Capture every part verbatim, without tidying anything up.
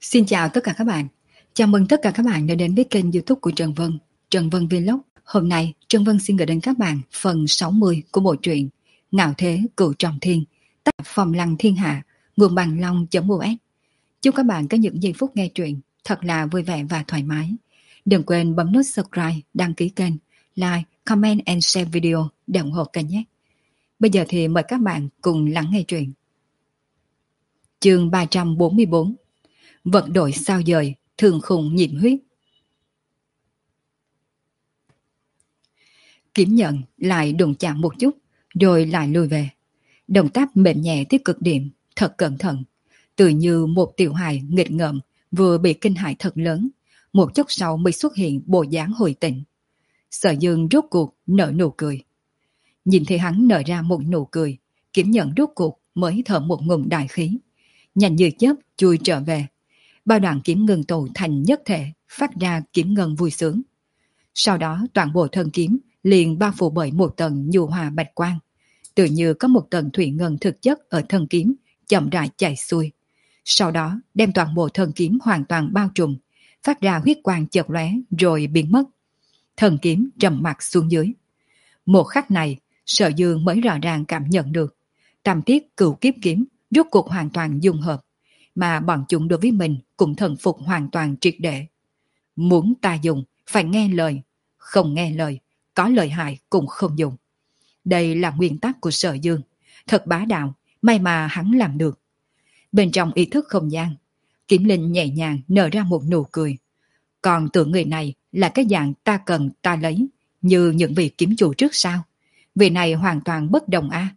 Xin chào tất cả các bạn. Chào mừng tất cả các bạn đã đến với kênh YouTube của Trần Vân, Trần Vân Vlog. Hôm nay, Trần Vân xin gửi đến các bạn phần sáu mươi của bộ truyện Ngạo Thế Cửu Trọng Thiên, tác Phong Lăng Thiên Hạ, nguồn bằng long.us. Chúc các bạn có những giây phút nghe truyện thật là vui vẻ và thoải mái. Đừng quên bấm nút subscribe, đăng ký kênh, like, comment and share video để ủng hộ kênh nhé. Bây giờ thì mời các bạn cùng lắng nghe truyện. Chương ba trăm bốn mươi bốn. Vận đổi sao dời, thường khùng nhiễm huyết. Kiếm nhận lại đụng chạm một chút, rồi lại lùi về. Động tác mềm nhẹ tới cực điểm, thật cẩn thận. Tự như một tiểu hài nghịch ngợm vừa bị kinh hãi thật lớn, một chốc sau mới xuất hiện bộ dáng hồi tỉnh. Sở Dương rốt cuộc nở nụ cười. Nhìn thấy hắn nở ra một nụ cười, Kiếm nhận rốt cuộc mới thở một ngụm đại khí. Nhanh như chớp chui trở về. Bao đoạn kiếm ngân tụ thành nhất thể, phát ra kiếm ngân vui sướng. Sau đó toàn bộ thân kiếm liền bao phủ bởi một tầng nhu hòa bạch quang, tự như có một tầng thủy ngân thực chất ở thân kiếm chậm rãi chảy xuôi. Sau đó đem toàn bộ thân kiếm hoàn toàn bao trùm, phát ra huyết quang chợt lóe rồi biến mất. Thân kiếm trầm mặc xuống dưới. Một khắc này, Sở Dương mới rõ ràng cảm nhận được tam tiết cửu kiếp kiếm rốt cuộc hoàn toàn dung hợp, mà bọn chúng đối với mình cũng thần phục hoàn toàn triệt để. Muốn ta dùng, phải nghe lời. Không nghe lời, có lợi hại cũng không dùng. Đây là nguyên tắc của Sở Dương. Thật bá đạo, may mà hắn làm được. Bên trong ý thức không gian, Kiếm Linh nhẹ nhàng nở ra một nụ cười. Còn tưởng người này là cái dạng ta cần ta lấy, như những vị kiếm chủ trước sao? Vị này hoàn toàn bất đồng a. À?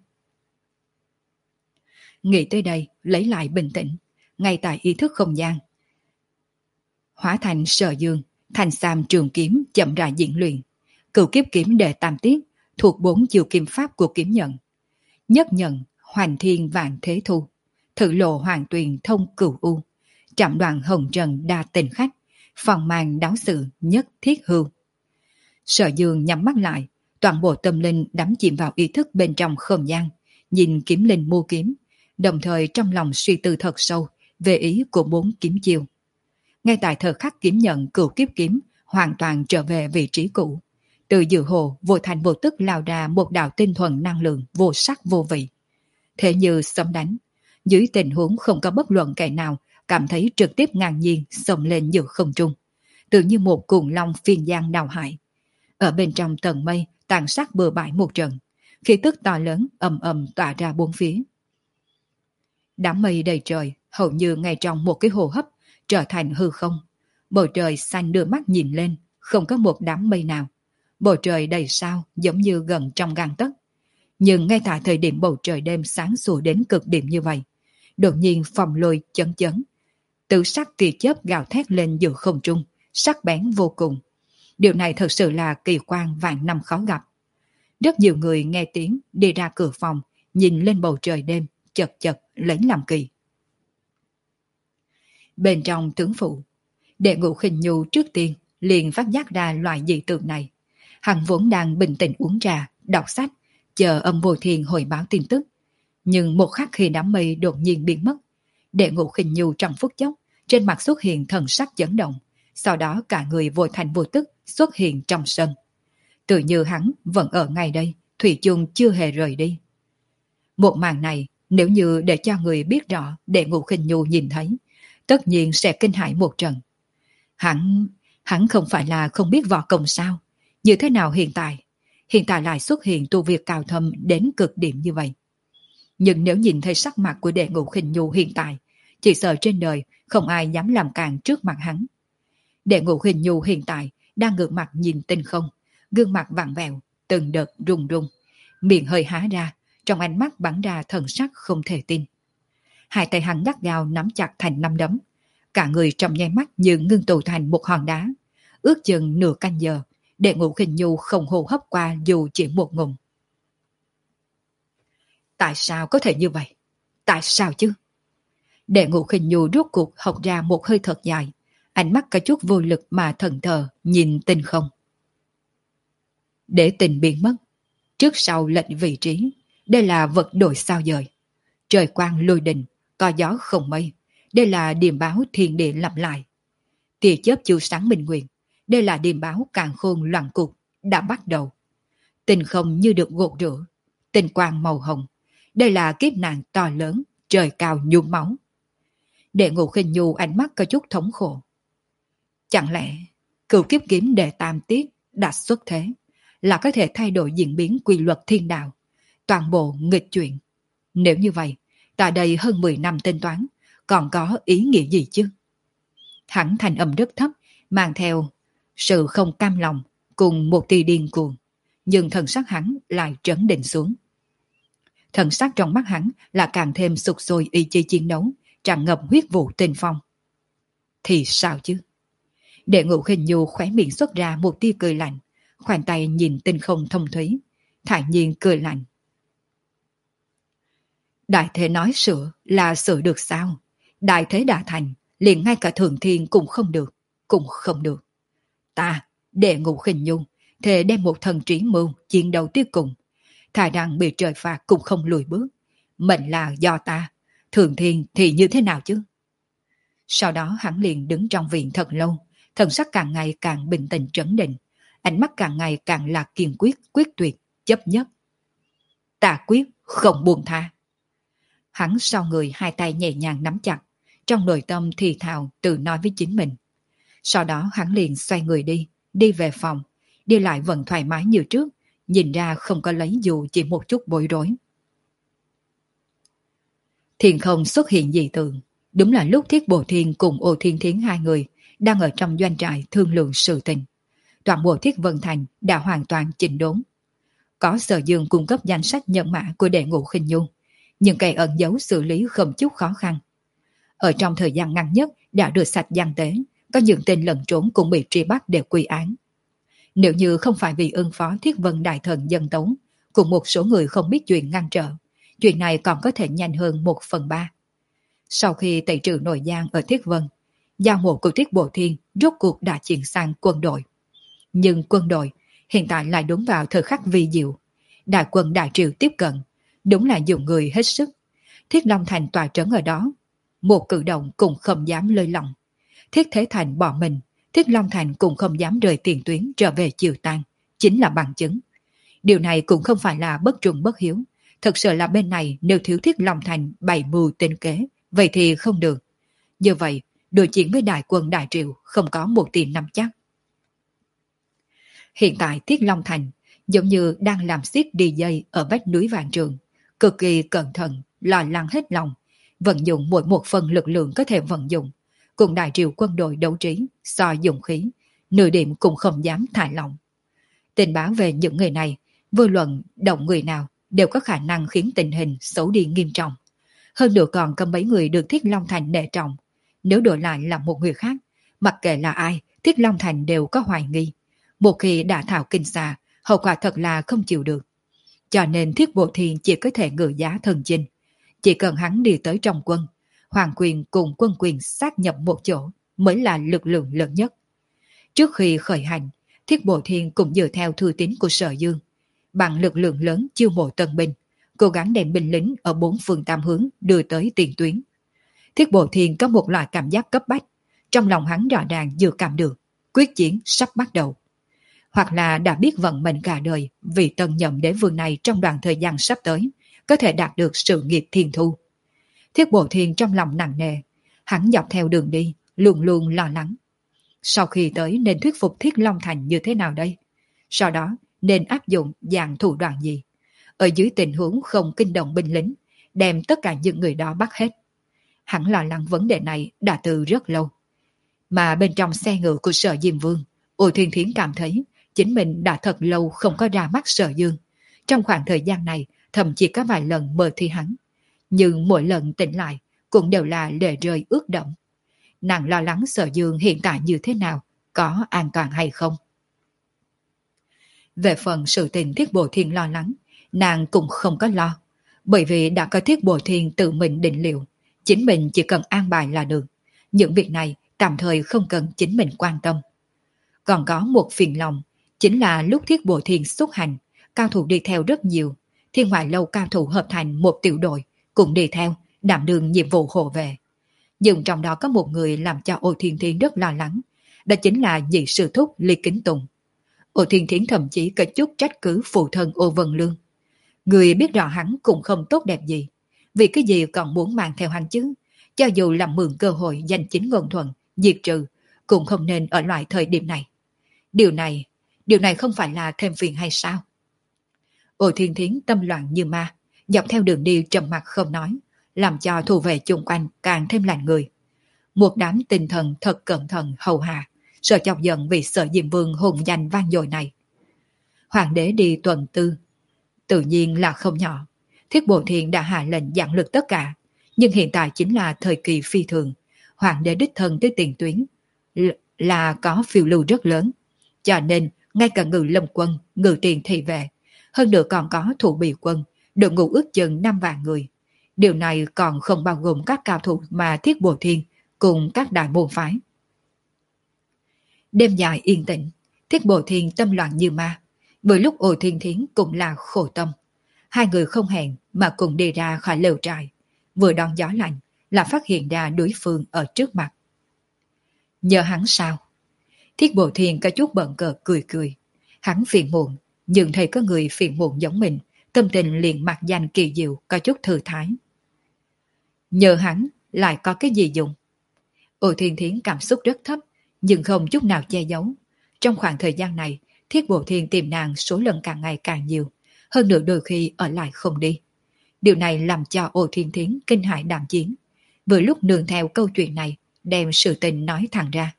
Nghĩ tới đây, lấy lại bình tĩnh. Ngay tại ý thức không gian, hóa thành Sở Dương, thành sam trường kiếm chậm rãi diễn luyện. Cửu kiếp kiếm đệ tam tiết thuộc bốn chiều kiếm pháp của kiếm nhận. Nhất nhận, hoành thiên vạn thế thu, thử lộ hoàng tuyền thông cửu u, chạm đoạn hồng trần đa tình khách, phòng màn đáo sự nhất thiết hưu. Sở Dương nhắm mắt lại, toàn bộ tâm linh đắm chìm vào ý thức bên trong không gian, nhìn Kiếm Linh mua kiếm, đồng thời trong lòng suy tư thật sâu về ý của bốn kiếm chiêu. Ngay tại thời khắc kiếm nhận cửu kiếp kiếm hoàn toàn trở về vị trí cũ, từ dự hồ vô thành vô tức lao ra một đạo tinh thuần năng lượng vô sắc vô vị. Thế như sấm đánh, dưới tình huống không có bất luận kẻ nào cảm thấy trực tiếp ngang nhiên xông lên giữa không trung, tự như một cuồng long phiên giang đào hải. Ở bên trong tầng mây tàn sát bừa bãi một trận, khí tức to lớn ầm ầm tỏa ra bốn phía. Đám mây đầy trời hầu như ngay trong một cái hô hấp trở thành hư không. Bầu trời xanh đưa mắt nhìn lên, không có một đám mây nào. Bầu trời đầy sao giống như gần trong gang tấc. Nhưng ngay tại thời điểm bầu trời đêm sáng sủa đến cực điểm như vậy, đột nhiên phòng lôi chấn chấn. Tử sắc tia chớp gào thét lên giữa không trung, sắc bén vô cùng. Điều này thật sự là kỳ quan vạn năm khó gặp. Rất nhiều người nghe tiếng đi ra cửa phòng, nhìn lên bầu trời đêm, chật chật lấy làm kỳ. Bên trong tướng phủ, Đệ Ngũ Khinh Nhu trước tiên liền phát giác ra loại dị tượng này. Hắn vốn đang bình tĩnh uống trà, đọc sách, chờ Âm Vô Thiên hồi báo tin tức. Nhưng một khắc khi đám mây đột nhiên biến mất, Đệ Ngũ Khinh Nhu trong phút chốc trên mặt xuất hiện thần sắc chấn động, sau đó cả người vô thành vô tức xuất hiện trong sân. Tự như hắn vẫn ở ngay đây, thủy chung chưa hề rời đi. Một màn này nếu như để cho người biết rõ Đệ Ngũ Khinh Nhu nhìn thấy, tất nhiên sẽ kinh hãi một trận. Hắn, hắn không phải là không biết võ công sao? Như thế nào hiện tại? Hiện tại lại xuất hiện tu vi cao thâm đến cực điểm như vậy. Nhưng nếu nhìn thấy sắc mặt của Đệ Ngũ Khinh Nhu hiện tại, chỉ sợ trên đời không ai dám làm càn trước mặt hắn. Đệ Ngũ Khinh Nhu hiện tại đang ngược mặt nhìn tinh không, gương mặt vặn vẹo, từng đợt rung rung, miệng hơi há ra, trong ánh mắt bắn ra thần sắc không thể tin. Hai tay hắn gắt gao nắm chặt thành nắm đấm, cả người trong nháy mắt như ngưng tụ thành một hòn đá. Ước chừng nửa canh giờ, Đệ Ngũ Khinh Nhu không hô hấp qua dù chỉ một ngụm. Tại sao có thể như vậy? Tại sao chứ? Đệ Ngũ Khinh Nhu rốt cuộc hộc ra một hơi thật dài, ánh mắt có chút vô lực mà thần thờ nhìn tinh không. Để tình biến mất, trước sau lệnh vị trí, đây là vật đổi sao dời. Trời quang lôi đình, có gió không mây, Đây là điềm báo thiên địa lặp lại. Tia chớp chiếu sáng minh nguyện. Đây là điềm báo càn khôn loạn cục đã bắt đầu. Tình không như được gột rửa. Tình quang màu hồng. Đây là kiếp nạn to lớn, trời cao nhuốm máu. Đệ Ngũ Khinh Nhu ánh mắt có chút thống khổ. Chẳng lẽ cửu kiếp kiếm đệ tam tiết đã xuất thế, là có thể thay đổi diễn biến quy luật thiên đạo, toàn bộ nghịch chuyển? Nếu như vậy, tại đây hơn mười năm tính toán, còn có ý nghĩa gì chứ? Hắn thành âm rất thấp, mang theo sự không cam lòng cùng một tia điên cuồng, nhưng thần sắc hắn lại trấn định xuống. Thần sắc trong mắt hắn là càng thêm sục sôi ý chí chiến đấu, tràn ngập huyết vụ tinh phong. Thì sao chứ? Đệ Ngũ Khinh Nhu khóe miệng xuất ra một tia cười lạnh, khoanh tay nhìn tinh không thông thúy, thản nhiên cười lạnh. Đại thế nói sửa là sửa được sao? Đại thế đã thành, liền ngay cả thượng thiên cũng không được, cũng không được. Ta, Đệ Ngũ Khinh Nhu, thề đem một thần trí mưu chiến đấu tiếp cùng, thà rằng bị trời phạt cũng không lùi bước. Mệnh là do ta, thượng thiên thì như thế nào chứ? Sau đó hắn liền đứng trong viện thật lâu, thần sắc càng ngày càng bình tĩnh trấn định, ánh mắt càng ngày càng là kiên quyết, quyết tuyệt, chấp nhất. Ta quyết không buông tha. Hắn sau người hai tay nhẹ nhàng nắm chặt, trong nội tâm thì thào tự nói với chính mình. Sau đó hắn liền xoay người đi, đi về phòng, đi lại vẫn thoải mái như trước, nhìn ra không có lấy dù chỉ một chút bối rối. Thiên không xuất hiện dị tượng, đúng là lúc Thiết Bồ Thiên cùng Ô Thiên Thiến hai người đang ở trong doanh trại thương lượng sự tình. Toàn bộ Thiết Vân Thành đã hoàn toàn chỉnh đốn. Có Sở Dương cung cấp danh sách nhân mã của Đệ Ngũ Khinh Nhu, nhưng cây ẩn dấu xử lý không chút khó khăn. Ở trong thời gian ngắn nhất đã được sạch gian tế, có những tên lẫn trốn cũng bị truy bắt để quy án. Nếu như không phải vì ưng phó Thiết Vân Đại Thần dân tấu, cùng một số người không biết chuyện ngăn trở, chuyện này còn có thể nhanh hơn một phần ba. Sau khi tẩy trừ nội giang ở Thiết Vân, giao mộ của Thiết Bộ Thiên rốt cuộc đã chuyển sang quân đội. Nhưng quân đội hiện tại lại đúng vào thời khắc vi diệu. Đại quân Đại Triều tiếp cận, đúng là dùng người hết sức. Thiết Long Thành tòa trấn ở đó, một cử động cũng không dám lơi lỏng. Thiết Thế Thành bỏ mình, Thiết Long Thành cũng không dám rời tiền tuyến trở về chiều tan, chính là bằng chứng. Điều này cũng không phải là bất trung bất hiếu. Thật sự là bên này nếu thiếu Thiết Long Thành bày mưu tính kế, vậy thì không được. Như vậy, đối chiến với đại quân Đại Triệu không có một tiền nắm chắc. Hiện tại Thiết Long Thành giống như đang làm xiết đi dây ở vách núi Vạn Trường, cực kỳ cẩn thận, lo lắng hết lòng, vận dụng mỗi một phần lực lượng có thể vận dụng, cùng Đại Triệu quân đội đấu trí, so dụng khí, nửa điểm cũng không dám thả lỏng. Tình báo về những người này, vô luận động người nào đều có khả năng khiến tình hình xấu đi nghiêm trọng. Hơn nữa còn có mấy người được Thiết Long Thành nể trọng. Nếu đổi lại là một người khác, mặc kệ là ai, Thiết Long Thành đều có hoài nghi. Một khi đã thảo kinh xa, hậu quả thật là không chịu được. Cho nên Thiết Bộ Thiên chỉ có thể ngự giá thần chinh. Chỉ cần hắn đi tới trong quân, hoàng quyền cùng quân quyền sát nhập một chỗ mới là lực lượng lớn nhất. Trước khi khởi hành, Thiết Bộ Thiên cũng dựa theo thư tín của Sở Dương, bằng lực lượng lớn chiêu mộ tân binh, cố gắng đem binh lính ở bốn phương tam hướng đưa tới tiền tuyến. Thiết Bộ Thiên có một loại cảm giác cấp bách, trong lòng hắn rõ ràng dự cảm được, quyết chiến sắp bắt đầu. Hoặc là đã biết vận mệnh cả đời vì tân nhậm đế vương này trong đoạn thời gian sắp tới, có thể đạt được sự nghiệp thiên thu. Thiết Bộ Thiên trong lòng nặng nề, hắn dọc theo đường đi, luôn luôn lo lắng. Sau khi tới nên thuyết phục Thiết Long Thành như thế nào đây? Sau đó nên áp dụng dạng thủ đoạn gì? Ở dưới tình huống không kinh động binh lính, đem tất cả những người đó bắt hết. Hắn lo lắng vấn đề này đã từ rất lâu. Mà bên trong xe ngựa của Sở Diêm Vương, Ô Thiên Thiến cảm thấy chính mình đã thật lâu không có ra mắt Sở Dương. Trong khoảng thời gian này, thậm chí có vài lần mơ thi hắn. Nhưng mỗi lần tỉnh lại, cũng đều là lệ rơi ướt đẫm. Nàng lo lắng Sở Dương hiện tại như thế nào, có an toàn hay không. Về phần sự tình Thiết Bộ Thiên lo lắng, nàng cũng không có lo. Bởi vì đã có Thiết Bộ Thiên tự mình định liệu, chính mình chỉ cần an bài là được. Những việc này tạm thời không cần chính mình quan tâm. Còn có một phiền lòng, chính là lúc Thiết Bộ Thiên xuất hành, cao thủ đi theo rất nhiều. Thiên Ngoại Lâu cao thủ hợp thành một tiểu đội, cũng đi theo, đảm đương nhiệm vụ hộ vệ. Nhưng trong đó có một người làm cho Ô Thiên Thiến rất lo lắng, đó chính là nhị sư thúc Lý Kính Tùng. Ô Thiên Thiến thậm chí có chút trách cứ phụ thân Ô Vân Lương. Người biết rõ hắn cũng không tốt đẹp gì, vì cái gì còn muốn mang theo hắn chứ, cho dù làm mượn cơ hội giành chính ngôn thuận, diệt trừ, cũng không nên ở loại thời điểm này. Điều này, điều này không phải là thêm phiền hay sao? Ô Thiên Thiến tâm loạn như ma, dọc theo đường đi trầm mặc không nói, làm cho thủ vệ chung quanh càng thêm lạnh người. Một đám tinh thần thật cẩn thận hầu hạ, sợ chọc giận vì sợ Diêm Vương hùng danh vang dội này. Hoàng đế đi tuần tư, tự nhiên là không nhỏ. Thiết Bộ Thiên đã hạ lệnh giảng lực tất cả, nhưng hiện tại chính là thời kỳ phi thường. Hoàng đế đích thân tới tiền tuyến là có phiêu lưu rất lớn, cho nên ngay cả ngự lâm quân, ngự tiền thị vệ, hơn nữa còn có thủ bị quân, đội ngũ ước chừng năm vạn người. Điều này còn không bao gồm các cao thủ mà Thiết Bộ Thiên cùng các đại môn phái. Đêm dài yên tĩnh, Thiết Bộ Thiên tâm loạn như ma. Vừa lúc Ô Thiên Thiến cũng là khổ tâm. Hai người không hẹn mà cùng đi ra khỏi lều trại. Vừa đón gió lạnh là phát hiện ra đối phương ở trước mặt. Nhờ hắn sao? Thiết Bộ Thiên có chút bận cờ cười cười. Hắn phiền muộn, nhưng thấy có người phiền muộn giống mình, tâm tình liền mặc danh kỳ diệu, có chút thư thái. Nhờ hắn lại có cái gì dùng? Ô Thiên Thiến cảm xúc rất thấp, nhưng không chút nào che giấu. Trong khoảng thời gian này, Thiết Bộ Thiên tìm nàng số lần càng ngày càng nhiều, hơn nữa đôi khi ở lại không đi. Điều này làm cho Ô Thiên Thiến kinh hãi đảm chiến. Vừa lúc nương theo câu chuyện này, đem sự tình nói thẳng ra.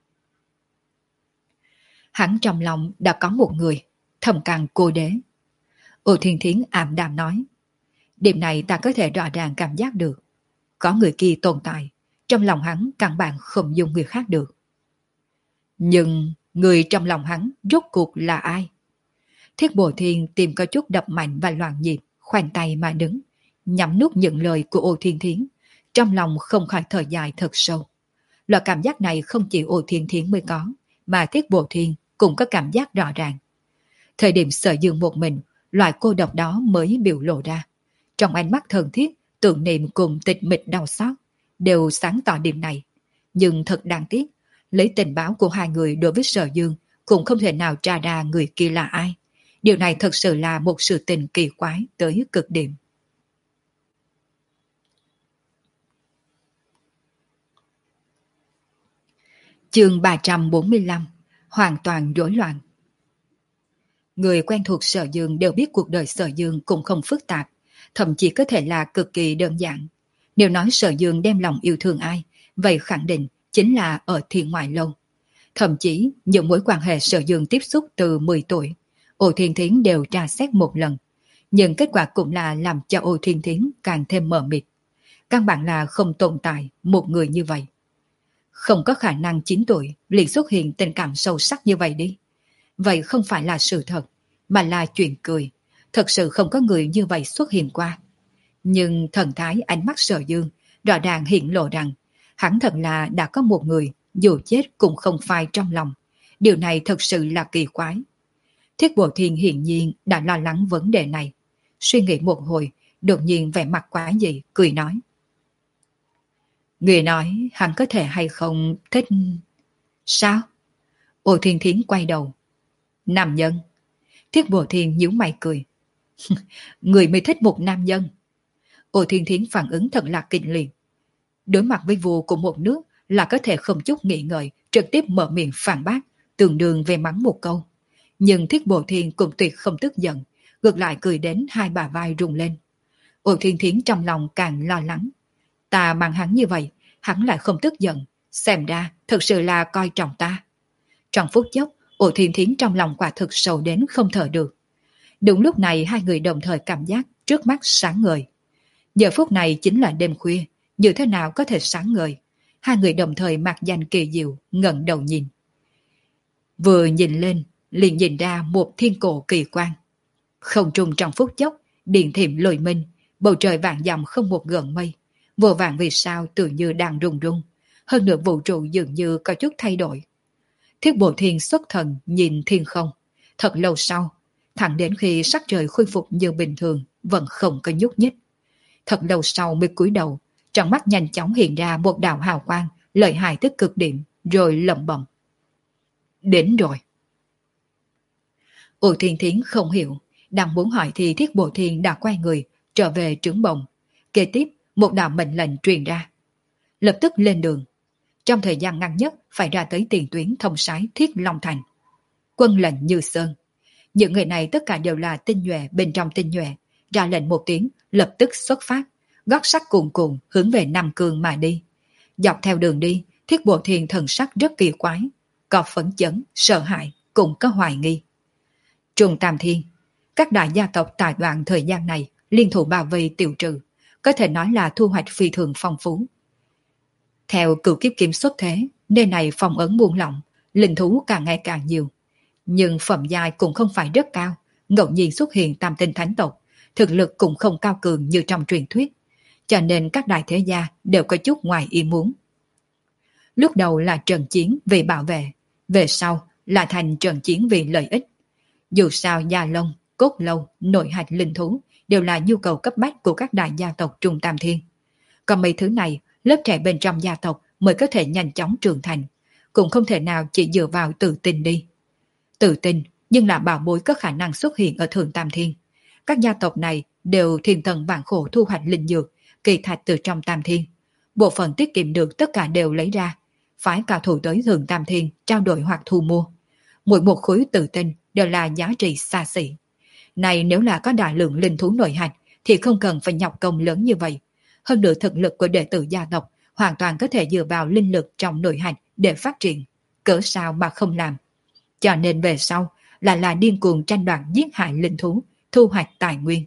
Hắn trong lòng đã có một người, Thầm Càng Cô Đế. Ô Thiên Thiến ảm đạm nói, điểm này ta có thể rõ ràng cảm giác được. Có người kia tồn tại, trong lòng hắn căn bản không dùng người khác được. Nhưng người trong lòng hắn rốt cuộc là ai? Thiết Bộ Thiên tìm có chút đập mạnh và loạn nhịp, khoanh tay mà đứng, nhắm nuốt những lời của Ô Thiên Thiến, trong lòng không khỏi thở dài thật sâu. Loại cảm giác này không chỉ Ô Thiên Thiến mới có, mà Thiết Bộ Thiên cũng có cảm giác rõ ràng. Thời điểm Sở Dương một mình, loại cô độc đó mới biểu lộ ra. Trong ánh mắt thân thiết, tưởng niệm cùng tịch mịch đau xót, đều sáng tỏ điểm này. Nhưng thật đáng tiếc, lấy tình báo của hai người đối với Sở Dương cũng không thể nào tra ra người kia là ai. Điều này thật sự là một sự tình kỳ quái tới cực điểm. Chương ba trăm bốn mươi lăm. Hoàn toàn rối loạn. Người quen thuộc Sở Dương đều biết cuộc đời Sở Dương cũng không phức tạp, thậm chí có thể là cực kỳ đơn giản. Nếu nói Sở Dương đem lòng yêu thương ai, vậy khẳng định chính là ở Thiên Ngoại Lâu. Thậm chí những mối quan hệ Sở Dương tiếp xúc từ mười tuổi, Ô Thiên Thiến đều tra xét một lần. Nhưng kết quả cũng là làm cho Ô Thiên Thiến càng thêm mờ mịt. Căn bản là không tồn tại một người như vậy. Không có khả năng chín tuổi liền xuất hiện tình cảm sâu sắc như vậy đi. Vậy không phải là sự thật, mà là chuyện cười. Thật sự không có người như vậy xuất hiện qua. Nhưng thần thái ánh mắt Sở Dương rõ ràng hiện lộ rằng hắn thật là đã có một người dù chết cũng không phai trong lòng. Điều này thật sự là kỳ quái. Thiết Bộ Thiên hiển nhiên đã lo lắng vấn đề này. Suy nghĩ một hồi, đột nhiên vẻ mặt quá dị, cười nói. Người nói hắn có thể hay không thích... Sao? Ô Thiên Thiến quay đầu. Nam nhân. Thiết Bộ Thiên nhíu mày cười. Người mới thích một nam nhân. Ô Thiên Thiến phản ứng thật là kinh liệt. Đối mặt với vua của một nước là có thể không chút nghĩ ngợi, trực tiếp mở miệng phản bác, tương đương về mắng một câu. Nhưng Thiết Bộ Thiên cũng tuyệt không tức giận, ngược lại cười đến hai bà vai rung lên. Ô Thiên Thiến trong lòng càng lo lắng. Ta mang hắn như vậy, hắn lại không tức giận, xem ra thật sự là coi trọng ta. Trong phút chốc, Ô Thiên Thiến trong lòng quả thực sầu đến không thở được. Đúng lúc này hai người đồng thời cảm giác trước mắt sáng ngời. Giờ phút này chính là đêm khuya, như thế nào có thể sáng ngời? Hai người đồng thời mặc danh kỳ diệu, ngẩng đầu nhìn. Vừa nhìn lên, liền nhìn ra một thiên cổ kỳ quan. Không trung trong phút chốc, điện thiểm lồi minh, bầu trời vạn dặm không một gợn mây. Vô vàng vì sao tự như đang rung rung, hơn nữa vũ trụ dường như có chút thay đổi. Thiết Bộ Thiên xuất thần nhìn thiên không, thật lâu sau, thẳng đến khi sắc trời khôi phục như bình thường, vẫn không có nhúc nhích. Thật lâu sau mới cúi đầu, Trong mắt nhanh chóng hiện ra một đạo hào quang, lợi hại tới cực điểm, rồi lẩm bẩm. Đến rồi. U Thiên Thiến không hiểu, đang muốn hỏi thì Thiết Bộ Thiên đã quay người, trở về trướng bồng. Kế tiếp, một đạo mệnh lệnh truyền ra. Lập tức lên đường. Trong thời gian ngắn nhất phải ra tới tiền tuyến thông sái Thiết Long Thành. Quân lệnh như sơn. Những người này tất cả đều là tinh nhuệ bên trong tinh nhuệ. Ra lệnh một tiếng, lập tức xuất phát. Gót sắt cuồn cuộn hướng về Nam Cương mà đi. Dọc theo đường đi, Thiết Bộ Thiên thần sắc rất kỳ quái. Có phấn chấn, sợ hãi, cũng có hoài nghi. Trùng Tam Thiên. Các đại gia tộc tại đoạn thời gian này liên thủ bảo vệ tiêu trừ. Có thể nói là thu hoạch phi thường phong phú. Theo Cửu Kiếp Kiếm xuất thế, nơi này phong ấn buông lỏng, linh thú càng ngày càng nhiều. Nhưng phẩm giai cũng không phải rất cao, ngẫu nhiên xuất hiện tam tinh thánh tộc, thực lực cũng không cao cường như trong truyền thuyết, cho nên các đại thế gia đều có chút ngoài ý muốn. Lúc đầu là trận chiến vì bảo vệ, về sau là thành trận chiến vì lợi ích. Dù sao gia lông, cốt lâu, nội hạch linh thú đều là nhu cầu cấp bách của các đại gia tộc Trung Tam Thiên. Còn mấy thứ này, lớp trẻ bên trong gia tộc mới có thể nhanh chóng trưởng thành, cũng không thể nào chỉ dựa vào tự tin đi. Tự tin, nhưng là bảo bối có khả năng xuất hiện ở Thượng Tam Thiên. Các gia tộc này đều thiên thần vạn khổ thu hoạch linh dược, kỳ thạch từ trong Tam Thiên. Bộ phận tiết kiệm được tất cả đều lấy ra, phái cao thủ tới Thượng Tam Thiên trao đổi hoặc thu mua. Mỗi một khối tự tin đều là giá trị xa xỉ. Này nếu là có đại lượng linh thú nội hạch thì không cần phải nhọc công lớn như vậy. Hơn nữa thực lực của đệ tử gia tộc hoàn toàn có thể dựa vào linh lực trong nội hạch để phát triển. Cỡ sao mà không làm. Cho nên về sau là là điên cuồng tranh đoạt giết hại linh thú, thu hoạch tài nguyên.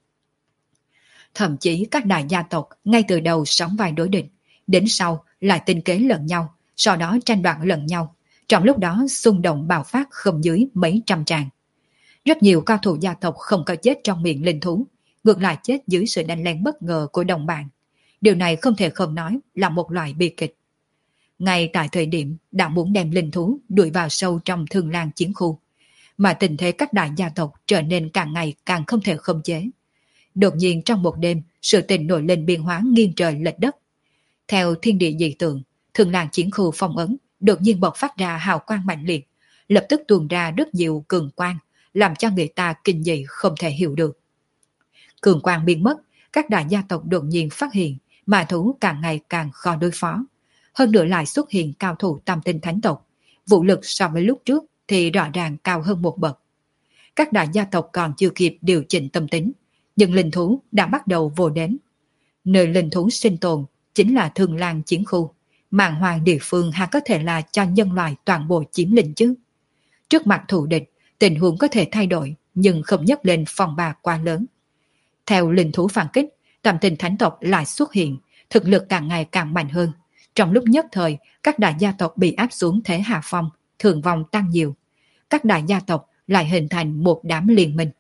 Thậm chí các đại gia tộc ngay từ đầu sóng vai đối địch, đến sau lại tinh kế lẫn nhau, sau đó tranh đoạt lẫn nhau. Trong lúc đó xung động bạo phát không dưới mấy trăm tràng. Rất nhiều cao thủ gia tộc không có chết trong miệng linh thú, ngược lại chết dưới sự đánh lén bất ngờ của đồng bạn. Điều này không thể không nói là một loại bi kịch. Ngay tại thời điểm đã muốn đem linh thú đuổi vào sâu trong Thương Lan chiến khu, mà tình thế các đại gia tộc trở nên càng ngày càng không thể khống chế. Đột nhiên trong một đêm, sự tình nổi lên biến hóa nghiêng trời lệch đất. Theo thiên địa dị tượng, Thương Lan chiến khu phong ấn đột nhiên bộc phát ra hào quang mạnh liệt, lập tức tuôn ra rất nhiều cường quang, làm cho người ta kinh dị không thể hiểu được. Cường quang biến mất, các đại gia tộc đột nhiên phát hiện ma thú càng ngày càng khó đối phó. Hơn nữa lại xuất hiện cao thủ tam tinh thánh tộc, vũ lực so với lúc trước thì rõ ràng cao hơn một bậc. Các đại gia tộc còn chưa kịp điều chỉnh tâm tính, nhưng linh thú đã bắt đầu vô đến. Nơi linh thú sinh tồn chính là Thương Lan chiến khu, màn hoàng địa phương há có thể là cho nhân loại toàn bộ chiếm lĩnh chứ. Trước mặt thù địch, tình huống có thể thay đổi, nhưng không nhấc lên phong ba quá lớn. Theo linh thú phản kích, tam tinh thánh tộc lại xuất hiện, thực lực càng ngày càng mạnh hơn. Trong lúc nhất thời, các đại gia tộc bị áp xuống thế hạ phong, thương vong tăng nhiều. Các đại gia tộc lại hình thành một đám liên minh.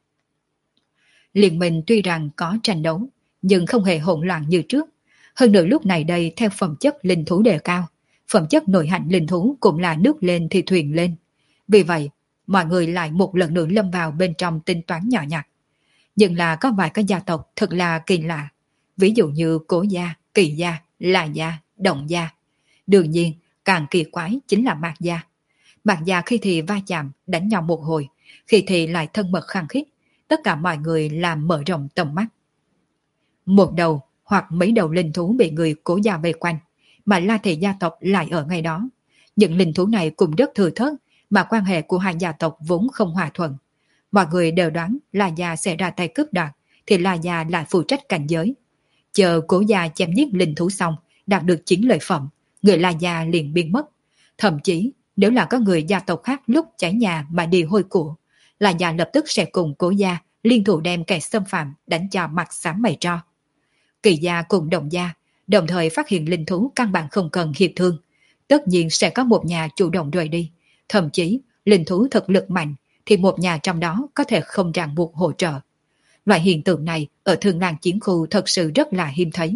Liên minh tuy rằng có tranh đấu, nhưng không hề hỗn loạn như trước. Hơn nữa lúc này đây theo phẩm chất linh thú đề cao, phẩm chất nội hạnh linh thú cũng là nước lên thì thuyền lên. Vì vậy, mọi người lại một lần nữa lâm vào bên trong tính toán nhỏ nhặt. Nhưng là có vài cái gia tộc thật là kỳ lạ, ví dụ như Cố gia, Kỳ gia, La gia, Động gia. Đương nhiên, càng kỳ quái chính là Mạc gia. Mạc gia khi thì va chạm, đánh nhau một hồi, khi thì lại thân mật khăng khít, tất cả mọi người làm mở rộng tầm mắt. Một đầu hoặc mấy đầu linh thú bị người Cố gia vây quanh, mà La thị gia tộc lại ở ngay đó. Những linh thú này cũng rất thừa thớt, mà quan hệ của hai gia tộc vốn không hòa thuận. Mọi người đều đoán La gia sẽ ra tay cướp đoạt, thì La gia lại phụ trách cảnh giới. Chờ Cố gia chém giết linh thú xong, đạt được chiến lợi phẩm, người La gia liền biến mất. Thậm chí, nếu là có người gia tộc khác lúc cháy nhà mà đi hôi của, La gia lập tức sẽ cùng Cố gia liên thủ đem kẻ xâm phạm đánh cho mặt xám mày tro. Kỳ gia cùng Động gia đồng thời phát hiện linh thú căn bản không cần hiệp thương, tất nhiên sẽ có một nhà chủ động rời đi. Thậm chí, linh thú thực lực mạnh thì một nhà trong đó có thể không ràng buộc hỗ trợ. Loại hiện tượng này ở Thương Lan chiến khu thật sự rất là hiếm thấy.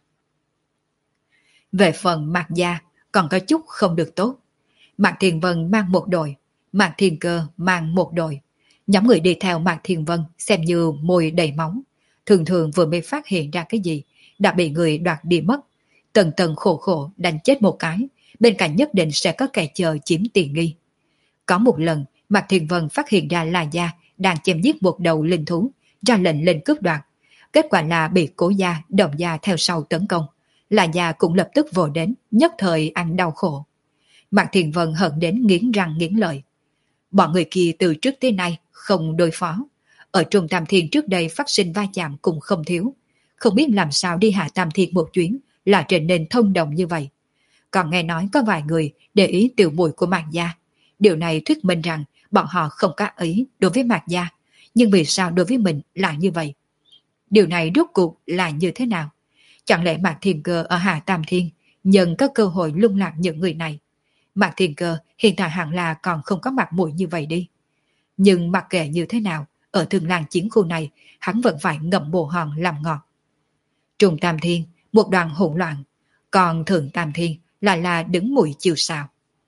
Về phần Mạc gia còn có chút không được tốt. Mạc Thiền Vân mang một đội, Mạc Thiền Cơ mang một đội. Nhóm người đi theo Mạc Thiền Vân xem như môi đầy máu. Thường thường vừa mới phát hiện ra cái gì, đã bị người đoạt đi mất. Tần tần khổ khổ đánh chết một cái, bên cạnh nhất định sẽ có kẻ chờ chiếm tiện nghi. Có một lần, Mạc Thiên Vân phát hiện ra La Gia đang chém giết một đầu linh thú, ra lệnh lên cướp đoạt. Kết quả là bị Cố Gia, Đồng Gia theo sau tấn công. La Gia cũng lập tức vồ đến, nhất thời ăn đau khổ. Mạc Thiên Vân hận đến nghiến răng nghiến lợi. Bọn người kia từ trước tới nay không đối phó. Ở Trung Tam Thiên trước đây phát sinh va chạm cũng không thiếu. Không biết làm sao đi hạ Tam Thiên một chuyến là trở nên thông đồng như vậy. Còn nghe nói có vài người để ý tiểu muội của Mạc Gia. Điều này thuyết minh rằng bọn họ không có ý đối với Mạc Gia. Nhưng vì sao đối với mình lại như vậy? Điều này rốt cuộc là như thế nào? Chẳng lẽ Mạc Thiên Cơ ở Hạ Tam Thiên nhận có cơ hội lung lạc những người này? Mạc Thiên Cơ hiện tại hẳn là còn không có mặt mũi như vậy đi. Nhưng mặc kệ như thế nào, ở Thường Lang chiến khu này, hắn vẫn phải ngậm bồ hòn làm ngọt. Trung Tam Thiên, một đoàn hỗn loạn, còn Thượng Tam Thiên lại là đứng mũi chiều sào.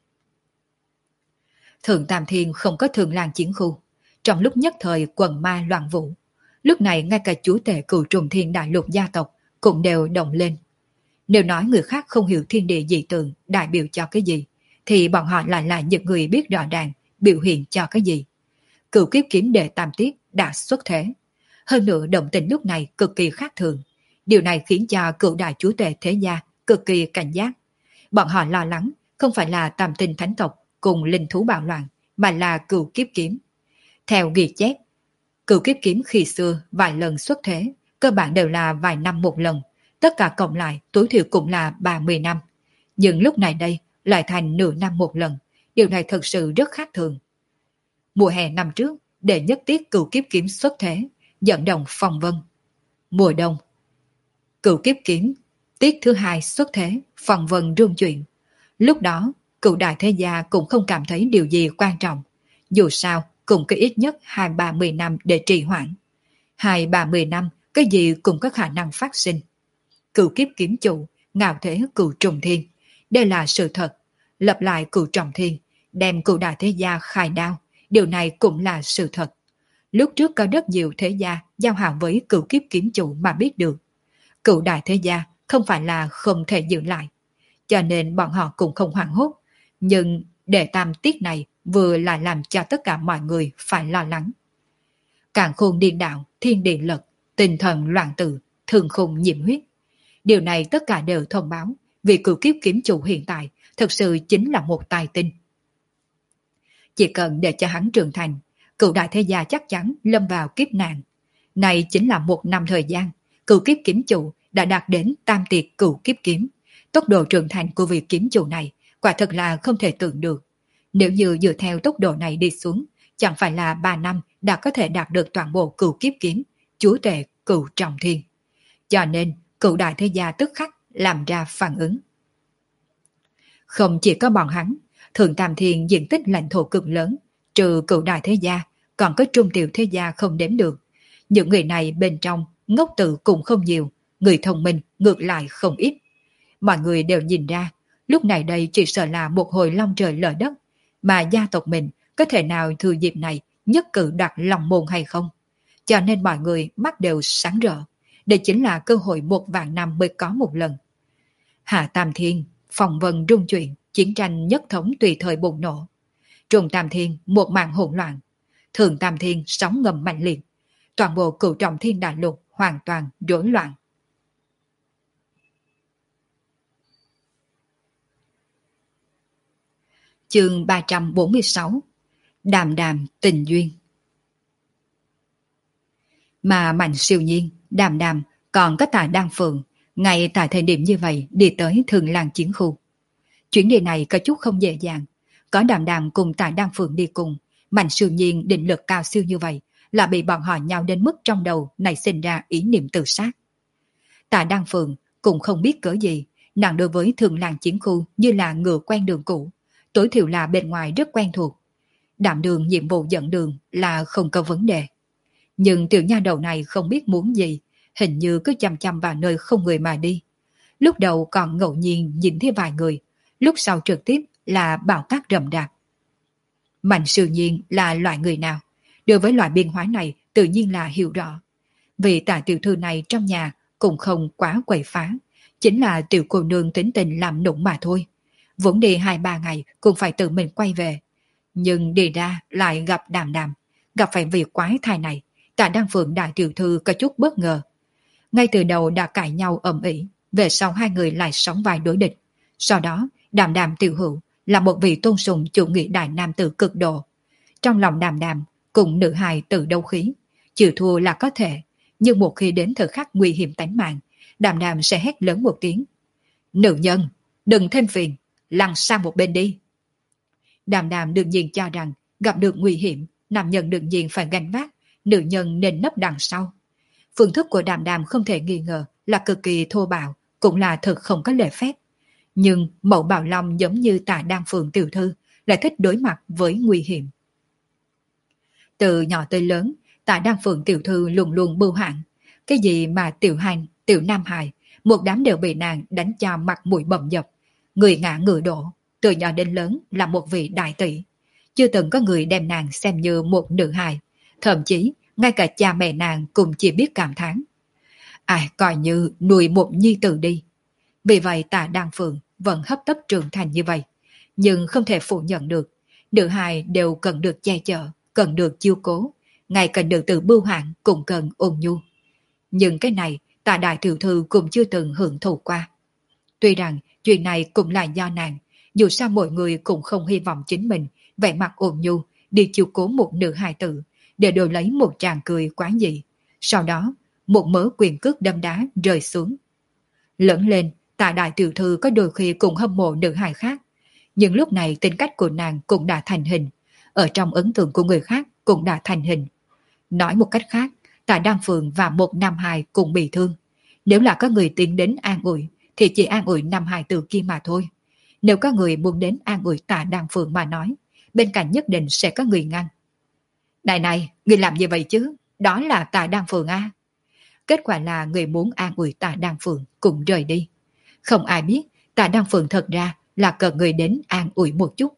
Thượng Tam Thiên không có Thường Lang chiến khu, trong lúc nhất thời quần ma loạn vũ. Lúc này ngay cả chúa tể cửu trùng thiên đại lục gia tộc cũng đều động lên. Nếu nói người khác không hiểu thiên địa dị tượng đại biểu cho cái gì, thì bọn họ lại là những người biết rõ ràng biểu hiện cho cái gì. Cửu kiếp kiếm đệ tam tiết đã xuất thế. Hơn nữa động tình lúc này cực kỳ khác thường. Điều này khiến cho cửu đại chúa tể thế gia cực kỳ cảnh giác. Bọn họ lo lắng không phải là tam tinh thánh tộc cùng linh thú bạo loạn, mà là cửu kiếp kiếm. Theo ghi chép, cửu kiếp kiếm khi xưa vài lần xuất thế, cơ bản đều là vài năm một lần, tất cả cộng lại tối thiểu cũng là ba mươi năm. Nhưng lúc này đây lại thành nửa năm một lần, điều này thật sự rất khác thường. Mùa hè năm trước, đệ nhất tiết cửu kiếp kiếm xuất thế, dẫn động phong vân. Mùa đông, cửu kiếp kiếm tiết thứ hai xuất thế, phong vân rung chuyển. Lúc đó, cửu đại thế gia cũng không cảm thấy điều gì quan trọng. Dù sao, cũng có ít nhất hai ba mươi năm để trì hoãn. Hai ba mươi năm, cái gì cũng có khả năng phát sinh. Cửu kiếp kiếm chủ, ngạo thế cửu trùng thiên. Đây là sự thật. Lập lại cửu trọng thiên, đem cửu đại thế gia khai đao. Điều này cũng là sự thật. Lúc trước có rất nhiều thế gia giao hảo với cửu kiếp kiếm chủ mà biết được. Cửu đại thế gia không phải là không thể giữ lại. Cho nên bọn họ cũng không hoảng hốt. Nhưng đệ tam tiết này vừa là làm cho tất cả mọi người phải lo lắng. Càn khôn điên đạo, thiên địa lật, tinh thần loạn tử, thường khung nhiễm huyết. Điều này tất cả đều thông báo vì cửu kiếp kiếm chủ hiện tại thực sự chính là một tài tinh. Chỉ cần để cho hắn trưởng thành, cửu đại thế gia chắc chắn lâm vào kiếp nạn. Này chính là một năm thời gian, cửu kiếp kiếm chủ đã đạt đến tam tiệt cửu kiếp kiếm. Tốc độ trưởng thành của vị kiếm chủ này quả thật là không thể tưởng được. Nếu như dựa theo tốc độ này đi xuống, chẳng phải là ba năm đã có thể đạt được toàn bộ cửu kiếp kiếm, chúa tể cửu trọng thiên. Cho nên, cửu đại thế gia tức khắc làm ra phản ứng. Không chỉ có bọn hắn, Thượng Tam Thiên diện tích lãnh thổ cực lớn, trừ cửu đại thế gia, còn có trung tiểu thế gia không đếm được. Những người này bên trong, ngốc tự cũng không nhiều, người thông minh ngược lại không ít. Mọi người đều nhìn ra, lúc này đây chỉ sợ là một hồi long trời lở đất, mà gia tộc mình có thể nào thừa dịp này nhất cử đoạt lòng môn hay không. Cho nên mọi người mắt đều sáng rỡ. Đây chính là cơ hội một vạn năm mới có một lần. Hạ Tam Thiên, phong vân rung chuyển, chiến tranh nhất thống tùy thời bùng nổ. Trung Tam Thiên, một màn hỗn loạn. Thượng Tam Thiên, sóng ngầm mạnh liệt. Toàn bộ cửu trọng thiên đại lục hoàn toàn rối loạn. Chương ba trăm bốn mươi sáu. Đàm đàm tình duyên. Mà Mạnh Siêu Nhiên, Đàm đàm còn có Tạ Đan Phượng, ngay tại thời điểm như vậy đi tới Thường Lang chiến khu. Chuyến đi này có chút không dễ dàng. Có Đàm đàm cùng Tạ Đan Phượng đi cùng, Mạnh Siêu Nhiên định lực cao siêu như vậy là bị bọn họ nhào đến mức trong đầu nảy sinh ra ý niệm tự sát. Tạ Đan Phượng cũng không biết cỡ gì, nàng đối với Thường Lang chiến khu như là ngựa quen đường cũ, tối thiểu là bên ngoài rất quen thuộc. Đảm đường nhiệm vụ dẫn đường là không có vấn đề. Nhưng tiểu nha đầu này không biết muốn gì, hình như cứ chăm chăm vào nơi không người mà đi. Lúc đầu còn ngẫu nhiên nhìn thấy vài người, lúc sau trực tiếp là bão cát rầm rạp. Mạnh Siêu Nhiên là loại người nào? Đối với loại biên hóa này tự nhiên là hiểu rõ. Vì Tạ tiểu thư này trong nhà cũng không quá quậy phá, chính là tiểu cô nương tính tình làm nụng mà thôi. Vốn đi hai ba ngày cũng phải tự mình quay về. Nhưng đi ra lại gặp Đàm Đàm, gặp phải việc quái thai này, Tạ Đăng Phượng đại tiểu thư có chút bất ngờ. Ngay từ đầu đã cãi nhau ầm ĩ, về sau hai người lại sóng vai đối địch. Sau đó, Đàm Đàm tiểu hữu là một vị tôn sùng chủ nghĩa đại nam tử cực độ. Trong lòng Đàm Đàm cùng nữ hài tự đấu khí, chịu thua là có thể, nhưng một khi đến thời khắc nguy hiểm tánh mạng, Đàm Đàm sẽ hét lớn một tiếng: "Nữ nhân, đừng thêm phiền, lăn sang một bên đi." Đàm Đàm đương nhiên cho rằng gặp được nguy hiểm, nam nhân đương nhiên phải gánh vác, nữ nhân nên nấp đằng sau. Phương thức của Đàm Đàm không thể nghi ngờ là cực kỳ thô bạo, cũng là thật không có lễ phép. Nhưng Mậu Bảo Long giống như Tạ Đan Phượng tiểu thư lại thích đối mặt với nguy hiểm. Từ nhỏ tới lớn, Tạ Đan Phượng tiểu thư luôn luôn bưu hãn. Cái gì mà tiểu hành, tiểu nam hài, một đám đều bị nàng đánh cho mặt mũi bầm dập, người ngã ngựa đổ. Từ nhỏ đến lớn là một vị đại tỷ, chưa từng có người đem nàng xem như một nữ hài, thậm chí ngay cả cha mẹ nàng cũng chỉ biết cảm thán: ai coi như nuôi một nhi tử đi. Vì vậy Tạ Đan Phượng vẫn hấp tấp trưởng thành như vậy, nhưng không thể phủ nhận được, nữ hài đều cần được che chở, cần được chiêu cố, ngay cả nữ tử bưu hãn cũng cần ôn nhu. Nhưng cái này Tạ đại tiểu thư cũng chưa từng hưởng thụ qua. Tuy rằng chuyện này cũng là do nàng, dù sao mọi người cũng không hy vọng chính mình vẻ mặt ôn nhu đi chiêu cố một nữ hài tử để đổi lấy một tràng cười quá dị. Sau đó một mớ quyền cước đâm đá rơi xuống. Lớn lên, Tạ đại tiểu thư có đôi khi cũng hâm mộ nữ hài khác, nhưng lúc này tính cách của nàng cũng đã thành hình, ở trong ấn tượng của người khác cũng đã thành hình. Nói một cách khác, Tạ Đan Phượng và một nam hài cùng bị thương. Nếu là có người tiến đến an ủi thì chỉ an ủi nam hài tử kia mà thôi. Nếu có người muốn đến an ủi Tạ Đan Phượng mà nói, bên cạnh nhất định sẽ có người ngăn. Này này, người làm gì vậy chứ? Đó là Tạ Đan Phượng a. Kết quả là người muốn an ủi Tạ Đan Phượng cũng rời đi. Không ai biết Tạ Đan Phượng thật ra là cần người đến an ủi một chút.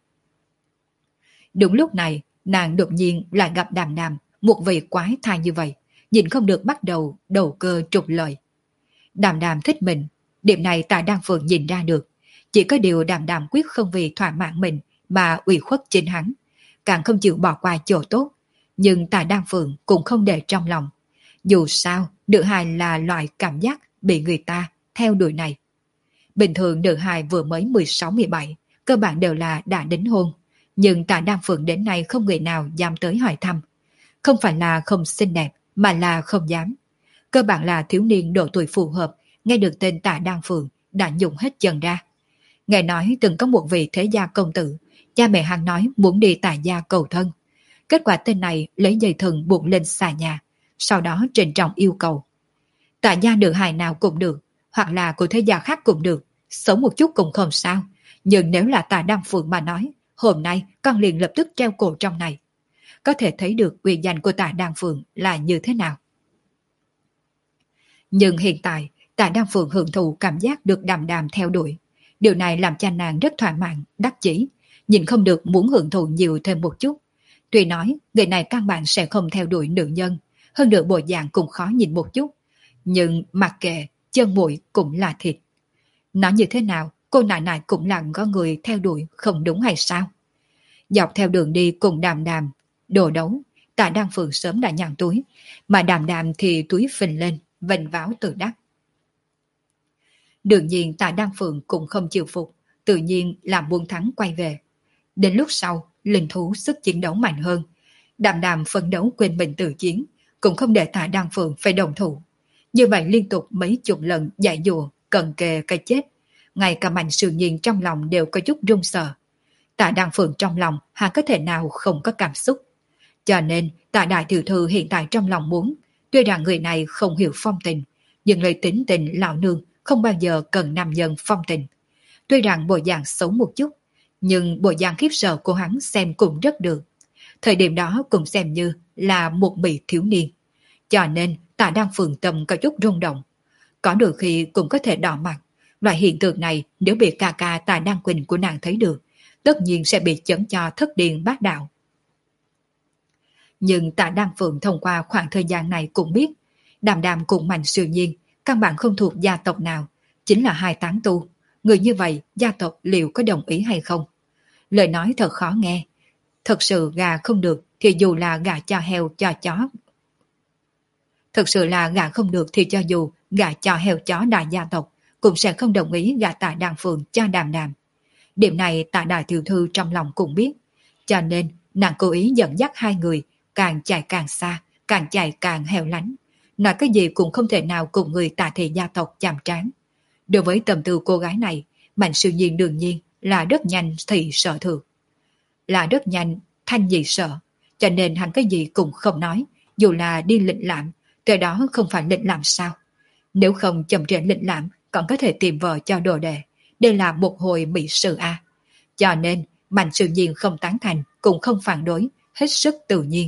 Đúng lúc này, nàng đột nhiên lại gặp Đàm Đàm, một vị quái thai như vậy, nhìn không được bắt đầu đầu cơ trục lợi. Đàm Đàm thích mình, điểm này Tạ Đan Phượng nhìn ra được. Chỉ có điều Đàm Đàm quyết không vì thỏa mãn mình mà ủy khuất trên hắn, càng không chịu bỏ qua chỗ tốt. Nhưng Tạ Đan Phượng cũng không để trong lòng. Dù sao, nữ hài là loại cảm giác bị người ta theo đuổi này. Bình thường nữ hài vừa mới mười sáu mười bảy, cơ bản đều là đã đính hôn. Nhưng Tạ Đan Phượng đến nay không người nào dám tới hỏi thăm. Không phải là không xinh đẹp, mà là không dám. Cơ bản là thiếu niên độ tuổi phù hợp, nghe được tên Tạ Đan Phượng đã nhung hết chân ra. Nghe nói từng có một vị thế gia công tử, cha mẹ hắn nói muốn đi Tạ gia cầu thân. Kết quả tên này lấy dây thừng buộc lên xà nhà, sau đó trịnh trọng yêu cầu: Tạ gia nữ hài nào cũng được, hoặc là của thế gia khác cũng được, sống một chút cũng không sao. Nhưng nếu là Tạ Đan Phượng mà nói, hôm nay con liền lập tức treo cổ trong này. Có thể thấy được uy danh của Tạ Đan Phượng là như thế nào. Nhưng hiện tại, Tạ Đan Phượng hưởng thụ cảm giác được Đàm Đàm theo đuổi. Điều này làm cho nàng rất thỏa mãn, đắc chí, nhìn không được muốn hưởng thụ nhiều thêm một chút. Tuy nói, người này căn bản sẽ không theo đuổi nữ nhân, hơn nữa bộ dạng cũng khó nhìn một chút. Nhưng mặc kệ, chân mũi cũng là thịt. Nói như thế nào, cô nại nại cũng là có người theo đuổi, không đúng hay sao? Dọc theo đường đi cùng Đàm Đàm đồ đấu, Tạ Đan Phượng sớm đã nhàn túi, mà Đàm Đàm thì túi phình lên, vênh váo tự đắc. Đương nhiên Tạ Đan Phượng cũng không chịu phục, tự nhiên làm buông thắng quay về. Đến lúc sau, linh thú sức chiến đấu mạnh hơn. Đàm Đàm phấn đấu quên mình tự chiến, cũng không để Tạ Đan Phượng phải đồng thủ. Như vậy liên tục mấy chục lần dạy dùa, cận kề cái chết. Ngay cả Mạnh Sương Nhiên trong lòng đều có chút run sợ. Tạ Đan Phượng trong lòng hà có thể nào không có cảm xúc. Cho nên Tạ đại tiểu thư hiện tại trong lòng muốn, tuy rằng người này không hiểu phong tình, nhưng lời tính tình lão nương không bao giờ cần nam nhân phong tình. Tuy rằng bộ dạng xấu một chút, nhưng bộ dạng khiếp sợ của hắn xem cũng rất được. Thời điểm đó cũng xem như là một mỹ thiếu niên. Cho nên Tạ Đan Phượng tâm có chút rung động. Có đôi khi cũng có thể đỏ mặt. Loại hiện tượng này nếu bị ca ca Tạ Đan Quỳnh của nàng thấy được, tất nhiên sẽ bị chấn cho thất điên bát đạo. Nhưng Tạ Đan Phượng thông qua khoảng thời gian này cũng biết, Đàm Đàm cùng Mạnh Sương Nhiên căn bản không thuộc gia tộc nào, chính là hai tán tu. Người như vậy gia tộc liệu có đồng ý hay không? Lời nói thật khó nghe. Thật sự gà không được thì dù là gà cho heo cho chó. Thật sự là gà không được thì cho dù gà cho heo chó đại gia tộc cũng sẽ không đồng ý gà Tạ Đan Phượng cho Đàm Đàm. Điểm này Tạ đại tiểu thư trong lòng cũng biết, cho nên nàng cố ý dẫn dắt hai người càng chạy càng xa, càng chạy càng hẻo lánh. Nói cái gì cũng không thể nào cùng người Tạ thị gia tộc chạm trán. Đối với tâm tư cô gái này, Mạnh Siêu Nhiên đương nhiên là rất nhanh thì sợ thường. Là rất nhanh thanh dị sợ, cho nên hắn cái gì cũng không nói, dù là đi lịch lãm, tới đó không phải lịch lãm sao. Nếu không chậm trễ lịch lãm còn có thể tìm vợ cho đồ đệ, đây là một hồi mỹ sự a. Cho nên Mạnh Siêu Nhiên không tán thành cũng không phản đối, hết sức tự nhiên.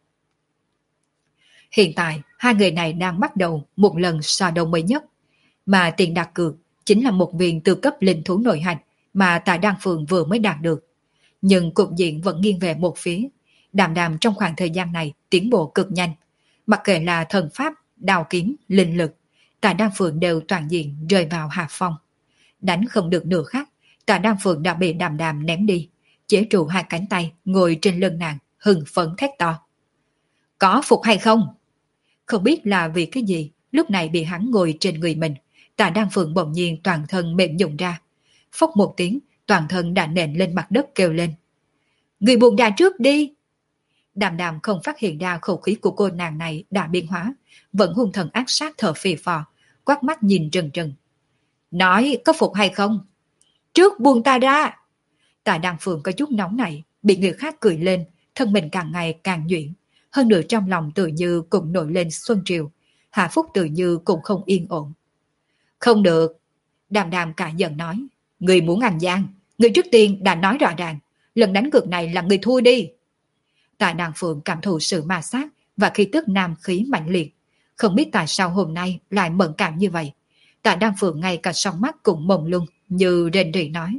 Hiện tại hai người này đang bắt đầu một lần so đấu mới nhất, mà tiền đặt cược chính là một viên từ cấp linh thú nội hành mà Tạ Đan Phượng vừa mới đạt được. Nhưng cục diện vẫn nghiêng về một phía. Đàm Đàm trong khoảng thời gian này tiến bộ cực nhanh, mặc kệ là thần pháp, đao kiếm, linh lực, Tạ Đan Phượng đều toàn diện rơi vào hạ phong. Đánh không được nửa khắc, Tạ Đan Phượng đã bị Đàm Đàm ném đi, chế trụ hai cánh tay ngồi trên lưng nàng, hưng phấn thét to. Có phục hay không? Không biết là vì cái gì, lúc này bị hắn ngồi trên người mình, Tạ Đan Phượng bỗng nhiên toàn thân mềm nhũn ra. Phốc một tiếng, toàn thân đã nện lên mặt đất kêu lên. Người buông ra trước đi! Đàm Đàm không phát hiện ra khẩu khí của cô nàng này đã biến hóa, vẫn hung thần ác sát thở phì phò, quát mắt nhìn trừng trừng. Nói có phục hay không? Trước buông ta ra! Tạ Đan Phượng có chút nóng này, bị người khác cười lên, thân mình càng ngày càng nhuyễn. Hơn nữa trong lòng tự như cũng nổi lên xuân triều, Hạ Phúc tự như cũng không yên ổn. Không được! Đàm Đàm cả giận nói. Người muốn ăn gian, người trước tiên đã nói rõ ràng, lần đánh cược này là người thua đi. Tạ Đan Phượng cảm thụ sự ma sát và khí tức nam khí mạnh liệt, không biết tại sao hôm nay lại mẫn cảm như vậy. Tạ Đan Phượng ngay cả sóng mắt cũng mông lung, như rên rỉ nói.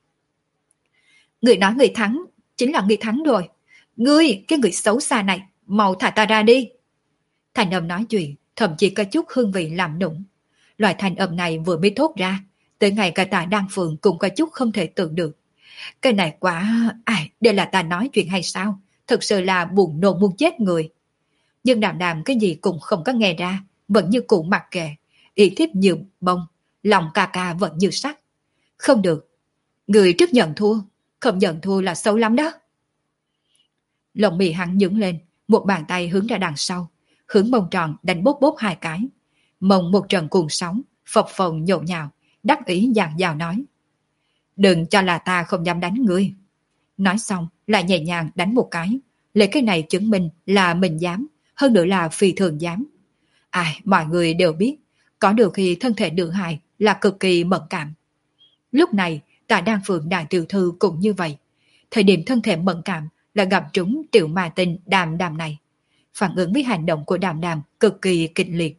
Người nói người thắng, chính là người thắng rồi. Ngươi, cái người xấu xa này, mau thả ta ra đi. Thành âm nói chuyện, thậm chí có chút hương vị làm nũng. Loại thành âm này vừa mới thốt ra, tới ngày cả Tạ Đan Phượng cũng có chút không thể tưởng được. Cái này quá... Ai, đây là ta nói chuyện hay sao? Thực sự là buồn nôn muốn chết người. Nhưng Đàm Đàm cái gì cũng không có nghe ra, vẫn như cụ mặc kệ, ý thiếp như bông, lòng ca ca vẫn như sắt. Không được, người trước nhận thua, không nhận thua là xấu lắm đó. Lồng mì hắn nhướng lên, một bàn tay hướng ra đằng sau, hướng mông tròn đánh bốp bốp hai cái. Mông một trận cuồng sóng, phập phồng nhộn nhào, đắc ý dàn dào nói. Đừng cho là ta không dám đánh ngươi. Nói xong lại nhẹ nhàng đánh một cái, lấy cái này chứng minh là mình dám, hơn nữa là phi thường dám. Ai, mọi người đều biết, có được khi thân thể nữ hài là cực kỳ mẫn cảm. Lúc này, Tạ Đan Phượng đại tiểu thư cũng như vậy. Thời điểm thân thể mẫn cảm là gặp trúng tiểu ma tinh Đàm Đàm này. Phản ứng với hành động của Đàm Đàm cực kỳ kịch liệt.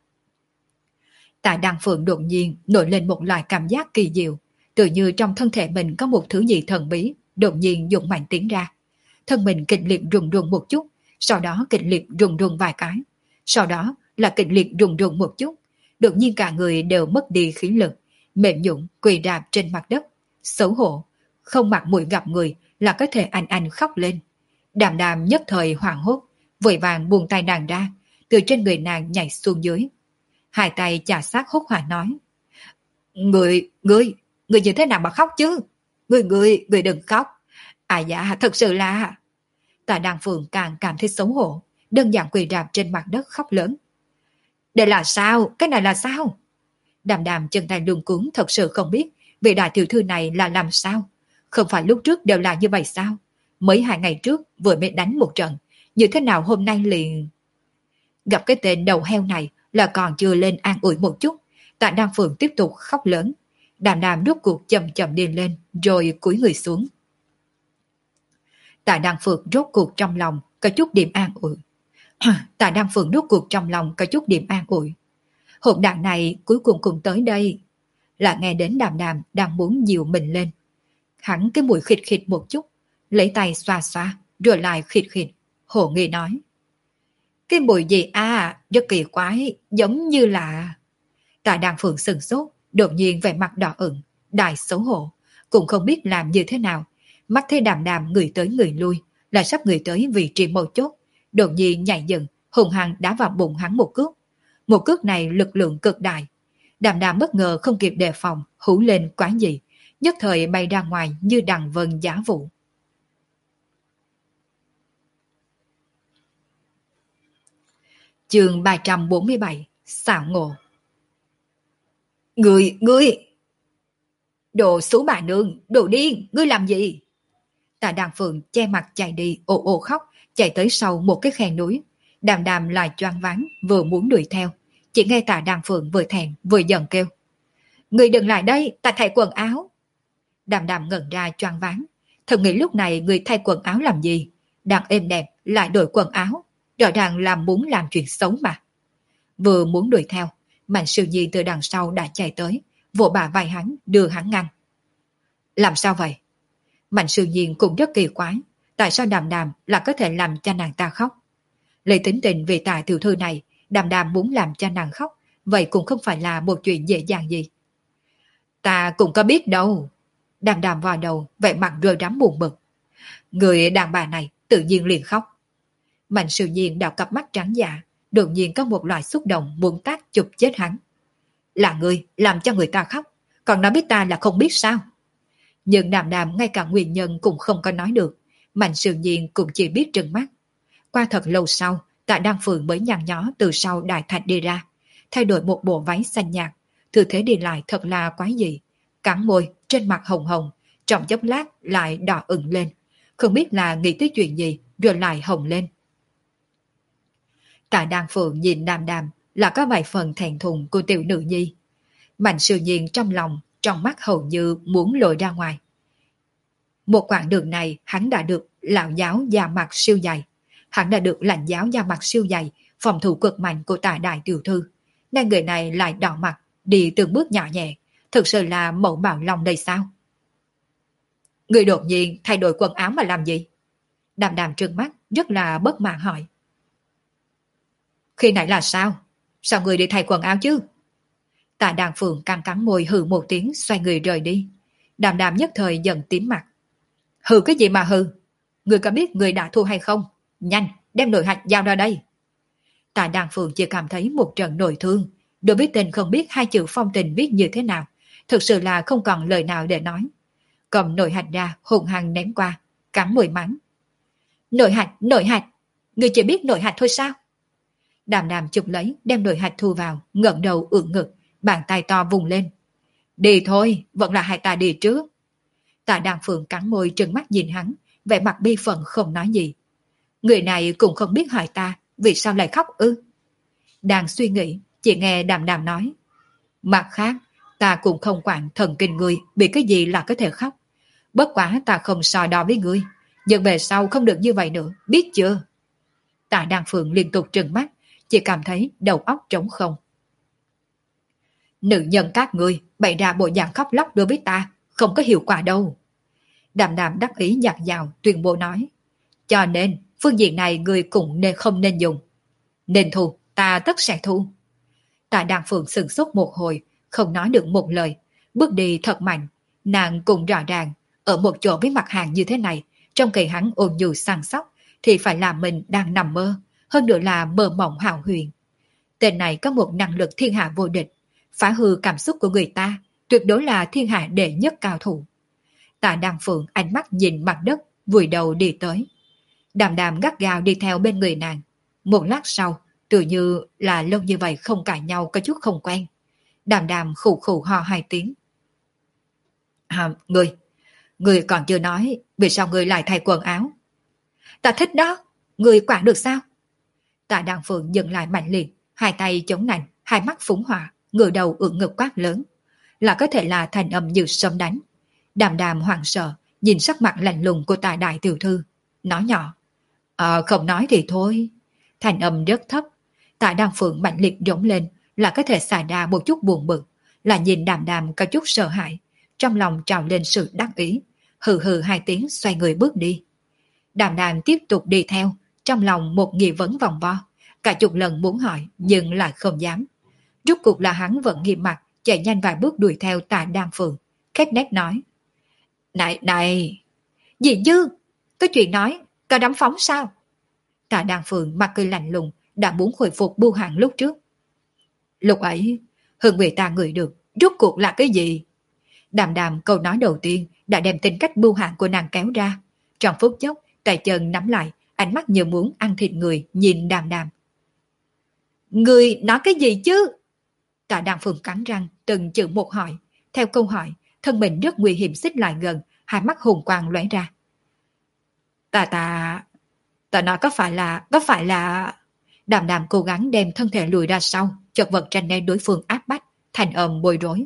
Tạ Đan Phượng đột nhiên nổi lên một loại cảm giác kỳ diệu, tự như trong thân thể mình có một thứ gì thần bí, đột nhiên dùng mạnh tiến ra. Thân mình kịch liệt rùng rùng một chút, sau đó kịch liệt rùng rùng vài cái, sau đó là kịch liệt rùng rùng một chút, đột nhiên cả người đều mất đi khí lực, mềm nhũn quỳ đạp trên mặt đất, xấu hổ, không mặt mũi gặp người là có thể anh anh khóc lên. Đàm Đàm nhất thời hoảng hốt, vội vàng buông tay nàng ra, từ trên người nàng nhảy xuống dưới. Hai tay chà sát hốt hoảng nói. Người, người, người như thế nào mà khóc chứ? Người, người, người đừng khóc. À dạ, thật sự là... Tạ Đan Phượng càng cảm thấy xấu hổ, đơn giản quỳ rạp trên mặt đất khóc lớn. Đây là sao? Cái này là sao? Đàm Đàm chân tay luống cuống thật sự không biết vị đại tiểu thư này là làm sao. Không phải lúc trước đều là như vậy sao? Mấy hai ngày trước vừa mới đánh một trận, như thế nào hôm nay liền... Gặp cái tên đầu heo này là còn chưa lên an ủi một chút, Tạ Đan Phượng tiếp tục khóc lớn. Đàm Đàm rốt cuộc chậm chậm đi lên, rồi cúi người xuống. Tạ Đan Phượng rốt cuộc trong lòng có chút điểm an ủi. Tạ Đan Phượng rốt cuộc trong lòng có chút điểm an ủi. Hỗn đàn này cuối cùng cũng tới đây. Là nghe đến Đàm Đàm đang muốn dìu mình lên. Hắn cái mũi khịt khịt một chút, lấy tay xoa xoa, rồi lại khịt khịt, hồ nghi nói. Cái mùi gì à, rất kỳ quái, giống như là... Tạ Đan Phượng sừng sốt, đột nhiên vẻ mặt đỏ ửng, đại xấu hổ, cũng không biết làm như thế nào. Mắt thấy Đàm Đàm người tới người lui, là sắp người tới vị trí mấu chốt, đột nhiên nhảy dựng, hùng hăng đá vào bụng hắn một cước. Một cước này lực lượng cực đại. Đàm Đàm bất ngờ không kịp đề phòng, hú lên quái dị, nhất thời bay ra ngoài như đằng vân giá vũ. Chương ba trăm bốn mươi bảy, xảo ngộ. Ngươi, ngươi! Đồ xú bà nương, đồ điên, ngươi làm gì? Tạ Đan Phượng che mặt chạy đi, ồ ồ khóc, chạy tới sau một cái khe núi. Đàm Đàm lại choáng váng, vừa muốn đuổi theo. Chỉ nghe Tạ Đan Phượng vừa thẹn vừa giận kêu: Ngươi đừng lại đây, ta thay quần áo. Đàm Đàm ngẩn ra choáng váng, thầm nghĩ lúc này người thay quần áo làm gì? Đang êm đẹp lại đổi quần áo, rõ ràng làm muốn làm chuyện xấu mà. Vừa muốn đuổi theo, Mạnh Siêu Nhi từ đằng sau đã chạy tới, vỗ bả vai hắn, đưa hắn ngăn. Làm sao vậy? Mạnh Siêu Nhi cũng rất kỳ quái, tại sao Đàm Đàm là có thể làm cho nàng ta khóc? Lấy tính tình vì tài tiểu thư này, Đàm Đàm muốn làm cho nàng khóc, vậy cũng không phải là một chuyện dễ dàng gì. Ta cũng có biết đâu. Đàm Đàm vào đầu, vẻ mặt rơi rắm buồn bực. Người đàn bà này tự nhiên liền khóc. Mạnh Siêu Nhiên đào cặp mắt trắng dạ, đột nhiên có một loại xúc động muốn tác chụp chết hắn. Là ngươi làm cho người ta khóc, còn nói biết ta là không biết sao? Nhưng Đàm Đàm ngay cả nguyên nhân cũng không có nói được, Mạnh Siêu Nhiên cũng chỉ biết trừng mắt. Qua thật lâu sau, Tạ Đan Phượng mới nhăn nhó từ sau đại thạch đi ra, thay đổi một bộ váy xanh nhạt, tư thế đi lại thật là quái dị, cắn môi, trên mặt hồng hồng, trong chốc lát lại đỏ ửng lên, không biết là nghĩ tới chuyện gì rồi lại hồng lên. Tạ Đan Phượng nhìn Đàm Đàm là có vài phần thẹn thùng của tiểu nữ nhi. Mạnh Siêu Nhiên trong lòng, trong mắt hầu như muốn lội ra ngoài. Một quãng đường này hắn đã được lão giáo da mặt siêu dày, hắn đã được lãnh giáo da mặt siêu dày, phòng thủ cực mạnh của Tạ đại tiểu thư, nên người này lại đỏ mặt, đi từng bước nhỏ nhẹ, thực sự là mẫu bảo lòng đây sao? Người đột nhiên thay đổi quần áo mà làm gì? Đàm Đàm trừng mắt, rất là bất mãn hỏi. Khi nãy là sao? Sao người đi thay quần áo chứ? Tạ Đan Phượng căng cắn môi hừ một tiếng, xoay người rời đi. Đàm Đàm nhất thời giận tím mặt. Hừ cái gì mà hừ? Người có biết người đã thua hay không? Nhanh, đem nồi hạch giao ra đây. Tạ Đan Phượng chỉ cảm thấy một trận nổi thương, đối với tình không biết hai chữ phong tình viết như thế nào, thực sự là không còn lời nào để nói. Cầm nồi hạch ra, hùng hăng ném qua, cắn môi mắng. Nồi hạch, nồi hạch, người chỉ biết nồi hạch thôi sao? Đàm Đàm chụp lấy, đem nồi hạch thu vào, ngẩng đầu ưỡn ngực, bàn tay to vùng lên. Đi thôi, vẫn là hai ta đi trước. Tạ Đan Phượng cắn môi trừng mắt nhìn hắn, vẻ mặt bi phận không nói gì. Người này cũng không biết hỏi ta, vì sao lại khóc ư? Đang suy nghĩ, chỉ nghe Đàm Đàm nói. Mặt khác, ta cũng không quản thần kinh người bị cái gì là có thể khóc. Bất quá ta không so đo với ngươi, nhưng về sau không được như vậy nữa, biết chưa? Tạ Đan Phượng liên tục trừng mắt, chỉ cảm thấy đầu óc trống không. Nữ nhân các ngươi bày ra bộ dạng khóc lóc đối với ta, không có hiệu quả đâu. Đàm Đàm đắc ý nhạt dào tuyên bố nói. Cho nên, phương diện này ngươi cũng nên không nên dùng. Nên thu, ta tất sẽ thu. Tạ Đan Phượng sừng sốt một hồi, không nói được một lời, bước đi thật mạnh. Nàng cũng rõ ràng, ở một chỗ với mặt hàng như thế này, trong kỳ hắn ôn nhu săn sóc, thì phải là mình đang nằm mơ, hơn nữa là mơ mộng hão huyền. Tên này có một năng lực thiên hạ vô địch, phá hư cảm xúc của người ta, tuyệt đối là thiên hạ đệ nhất cao thủ. Tạ Đan Phượng ánh mắt nhìn mặt đất, vùi đầu đi tới. Đàm Đàm gắt gao đi theo bên người nàng. Một lát sau, tự như là lâu như vậy không cãi nhau có chút không quen. Đàm Đàm khủ khủ ho hai tiếng. À, ngươi, ngươi còn chưa nói, vì sao ngươi lại thay quần áo? Ta thích đó, ngươi quản được sao? Tạ Đan Phượng dừng lại mạnh liệt, hai tay chống nạnh, hai mắt phúng hỏa, ngửa đầu ưỡn ngực quát lớn, là có thể là thành âm như sấm đánh. Đàm Đàm hoảng sợ, nhìn sắc mặt lạnh lùng của Tạ đại tiểu thư, nói nhỏ. Ờ, không nói thì thôi. Thành âm rất thấp. Tạ Đan Phượng mạnh liệt rống lên, là có thể xài ra một chút buồn bực, là nhìn Đàm Đàm có chút sợ hãi, trong lòng trào lên sự đắc ý, hừ hừ hai tiếng xoay người bước đi. Đàm Đàm tiếp tục đi theo, trong lòng một nghi vấn vòng vo, cả chục lần muốn hỏi nhưng lại không dám. Rốt cuộc là hắn vẫn nghiêm mặt, chạy nhanh vài bước đuổi theo Tạ Đan Phượng, khép nét nói. Này, này, gì chứ? Có chuyện nói, có đám phóng sao? Tạ Đan Phượng mặt cười lạnh lùng, đã muốn hồi phục Bu Hàng lúc trước. Lúc ấy, hương vị ta ngửi được, rốt cuộc là cái gì? Đàm đàm câu nói đầu tiên đã đem tính cách Bu Hàng của nàng kéo ra. Trong phút chốc, tay chân nắm lại, ánh mắt như muốn ăn thịt người, nhìn đàm đàm. Người nói cái gì chứ? Tạ Đan Phượng cắn răng, từng chữ một hỏi. Theo câu hỏi, thân mình rất nguy hiểm xích lại gần, hai mắt hùng quang lóe ra. Ta ta... Ta nói có phải là... Có phải là... Đàm đàm cố gắng đem thân thể lùi ra sau, chật vật tranh né đối phương áp bách, thành âm bối rối.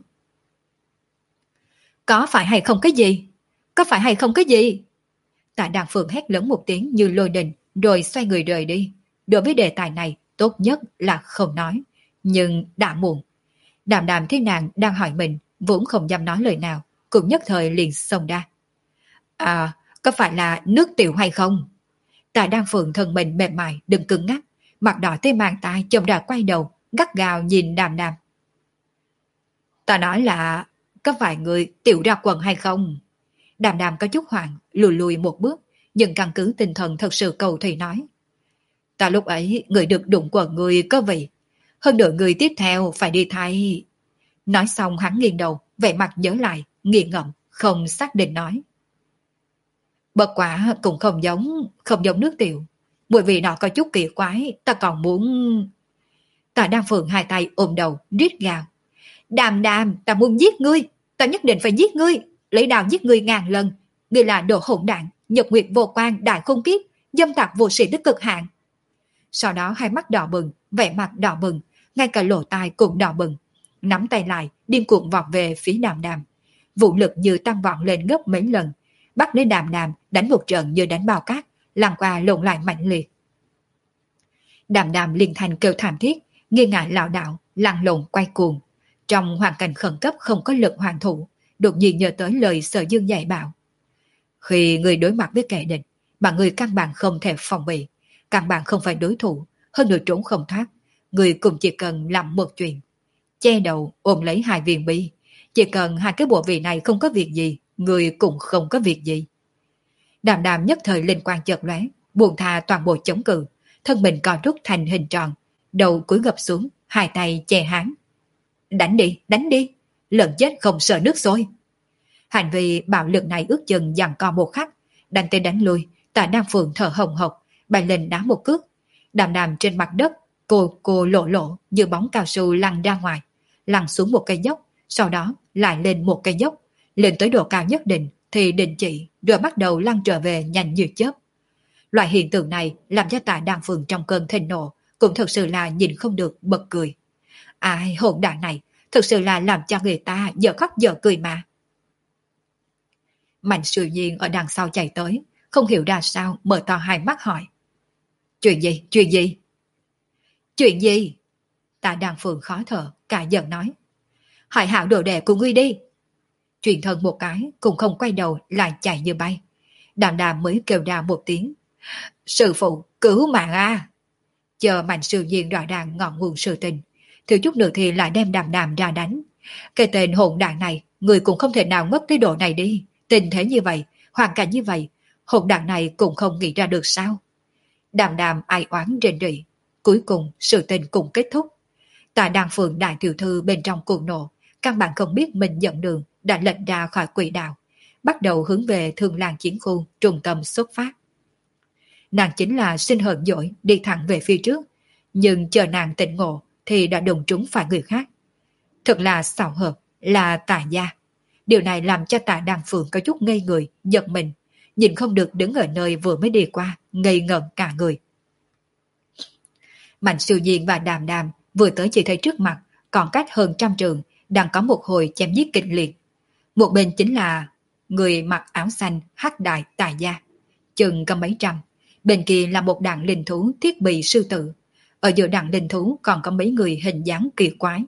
Có phải hay không cái gì? Có phải hay không cái gì? Tạ Đan Phượng hét lớn một tiếng như lôi đình, rồi xoay người rời đi. Đối với đề tài này, tốt nhất là không nói. Nhưng đã muộn. Đàm đàm thấy nàng đang hỏi mình, vốn không dám nói lời nào, cũng nhất thời liền xông ra. À, có phải là nước tiểu hay không? Tạ Đan Phượng thân mình mềm mại, đừng cứng ngắc, mặt đỏ tới mang tai, chồng đã quay đầu, gắt gao nhìn đàm đàm. Ta nói là, có phải người tiểu ra quần hay không? Đàm đàm có chút hoảng, lùi lùi một bước, nhưng căn cứ tinh thần thật sự cầu thị nói. Ta lúc ấy, người được đụng quần người có vị. Hơn nữa người tiếp theo phải đi thay. Nói xong hắn nghiêng đầu, vẻ mặt nhớ lại, nghiêng ngẫm, không xác định nói. Bất quả cũng không giống, không giống nước tiểu. Bởi vì nó có chút kỳ quái, ta còn muốn... Tạ Đan Phượng hai tay ôm đầu, rít gào. Đàm đàm, ta muốn giết ngươi, ta nhất định phải giết ngươi, lấy đào giết ngươi ngàn lần. Ngươi là đồ hỗn đản, nhật nguyệt vô quan, đại không kiếp, dâm tặc vô sĩ tới cực hạn. Sau đó hai mắt đỏ bừng, vẻ mặt đỏ bừng, ngay cả lỗ tai cũng đỏ bừng. Nắm tay lại, điên cuồng vọt về phía đàm đàm. Vũ lực như tăng vọt lên gấp mấy lần, bắt lấy đàm đàm, đánh một trận như đánh bao cát, lăn qua lộn lại mạnh liệt. Đàm đàm liền thành kêu thảm thiết, nghi ngại lảo đảo, lăn lộn quay cuồng. Trong hoàn cảnh khẩn cấp không có lực hoàn thủ, đột nhiên nhớ tới lời Sở Dương dạy bảo. Khi người đối mặt với kẻ địch, mà người căn bản không thể phòng bị, căn bản không phải đối thủ, hơn nữa trốn không thoát, người cũng chỉ cần làm một chuyện. Che đầu ôm lấy hai viên bi, chỉ cần hai cái bộ vị này không có việc gì, người cũng không có việc gì. Đàm đàm nhất thời linh quang chợt lóe, buông tha toàn bộ chống cự, thân mình co rút thành hình tròn, đầu cúi gập xuống, hai tay che háng. Đánh đi, đánh đi, lợn chết không sợ nước sôi. Hành vi bạo lực này ước chừng giằng co một khắc, đánh tới đánh lui, Tạ Đan Phượng thở hồng hộc, bay lên đá một cước. Đàm đàm trên mặt đất, cô cô lộ lộ như bóng cao su lăn ra ngoài, lăn xuống một cây dốc, sau đó lại lên một cây dốc, lên tới độ cao nhất định thì đình chỉ, rồi bắt đầu lăn trở về nhanh như chớp. Loại hiện tượng này làm cho Tạ Đan Phượng trong cơn thịnh nộ cũng thật sự là nhìn không được bật cười. Ai hỗn đản này, thực sự là làm cho người ta giờ khóc giờ cười mà. Mạnh Sư Nhiên ở đằng sau chạy tới, không hiểu ra sao mở to hai mắt hỏi. Chuyện gì, chuyện gì? Chuyện gì? Tạ Đan Phượng khó thở, cả giận nói. Hỏi hảo đồ đệ của ngươi đi. Truyền thân một cái, cũng không quay đầu lại chạy như bay. Đàm đàm mới kêu ra một tiếng. Sư phụ, cứu mạng a! Chờ Mạnh Sư Nhiên rõ ràng ngọn nguồn sự tình, thiếu chút nữa thì lại đem đàm đàm ra đánh. Cái tên hỗn đản này, người cũng không thể nào ngất tới độ này đi. Tình thế như vậy, hoàn cảnh như vậy, hỗn đản này cũng không nghĩ ra được sao. Đàm đàm ai oán rền rỉ. Cuối cùng sự tình cũng kết thúc. Tạ Đan Phượng đại tiểu thư bên trong cuồng nộ, căn bản không biết mình dẫn đường, đã lệch ra khỏi quỹ đạo, bắt đầu hướng về Thương Lan chiến khu trung tâm xuất phát. Nàng chính là sinh hờn dỗi đi thẳng về phía trước, nhưng chờ nàng tỉnh ngộ thì đã đụng trúng phải người khác. Thật là xảo hợp, là Tạ gia. Điều này làm cho Tạ Đan Phượng có chút ngây người, giật mình, nhìn không được đứng ở nơi vừa mới đi qua, ngây ngẩn cả người. Mạnh Siêu Nhiên và Đàm Đàm vừa tới chỉ thấy trước mặt, còn cách hơn trăm trường, đang có một hồi chém giết kịch liệt. Một bên chính là người mặc áo xanh hắc đại Tạ gia, chừng có mấy trăm. Bên kia là một đàn linh thú thiết bị sư tử. Ở giữa đàn linh thú còn có mấy người hình dáng kỳ quái.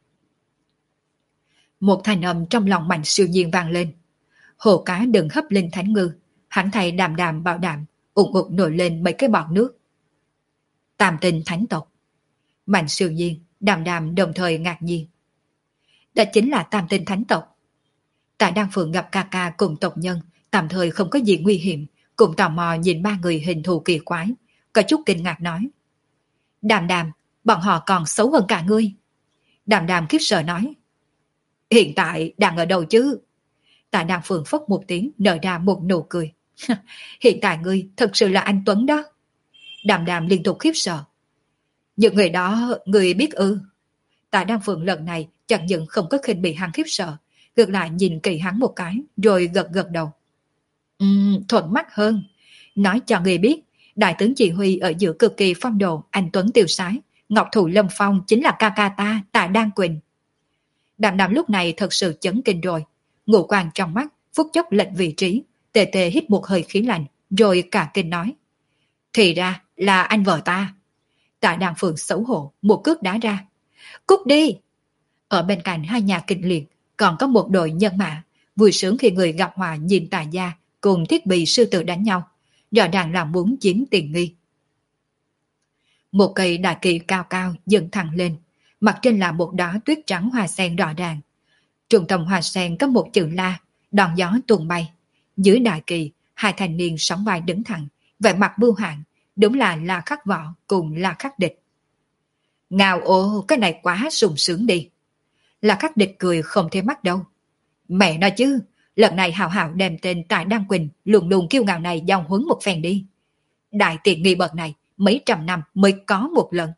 Một thanh âm trong lòng Mạnh Siêu Nhiên vang lên. Hồ cá đừng hấp linh thánh ngư, hắn thầy Đàm Đàm bảo đảm, ủng ục nổi lên mấy cái bọt nước. Tam tinh thánh tộc. Mạnh Siêu Nhiên, Đàm Đàm đồng thời ngạc nhiên. Đó chính là Tam Tinh Thánh tộc. Tạ Đan Phượng gặp ca ca cùng tộc nhân, tạm thời không có gì nguy hiểm, cùng tò mò nhìn ba người hình thù kỳ quái, có chút kinh ngạc nói. Đàm Đàm, bọn họ còn xấu hơn cả ngươi. Đàm Đàm khiếp sợ nói. Hiện tại đang ở đâu chứ? Tạ Đan Phượng phất một tiếng nở ra một nụ cười. Hiện tại ngươi thật sự là anh Tuấn đó. Đàm Đàm liên tục khiếp sợ. Những người đó ngươi biết ư? Tạ Đan Phượng lần này chẳng những không có khinh bị hắn khiếp sợ, ngược lại nhìn kỳ hắn một cái rồi gật gật đầu. Ừm, thuận mắt hơn. Nói cho người biết, đại tướng chỉ huy ở giữa cực kỳ phong độ, anh Tuấn tiêu sái, Ngọc Thụ Lâm Phong chính là ca ca ta, Tạ Đan Quỳnh. Đàm Đàm lúc này thật sự chấn kinh rồi, ngũ quan trong mắt phút chốc lệch vị trí, tề tề hít một hơi khí lạnh, rồi cả kinh nói. Thì ra là anh vợ ta. Tạ Đan Phượng xấu hổ, một cước đá ra. Cút đi! Ở bên cạnh hai nhà kịch liệt, còn có một đội nhân mã, vui sướng khi người gặp hòa nhìn Tạ gia cùng thiết bị sư tử đánh nhau, rõ ràng là muốn chiếm tiền nghi. Một cây đại kỳ cao cao dựng thẳng lên, mặt trên là một đóa tuyết trắng hoa sen rõ ràng. Trung tâm hoa sen có một chữ La, đòn gió tuôn bay. Dưới đại kỳ, hai thanh niên sóng vai đứng thẳng, vẻ mặt bưu hãn, đúng là La Khắc Võ cùng La Khắc Địch. Ngào ồ, cái này quá sung sướng đi. La Khắc Địch cười không thấy mắt đâu. Mẹ nói chứ, lần này hào hào đem tên Tạ Đan Quỳnh luôn luôn kiêu ngạo này dòng huấn một phen đi. Đại tiện nghi bậc này mấy trăm năm mới có một lần.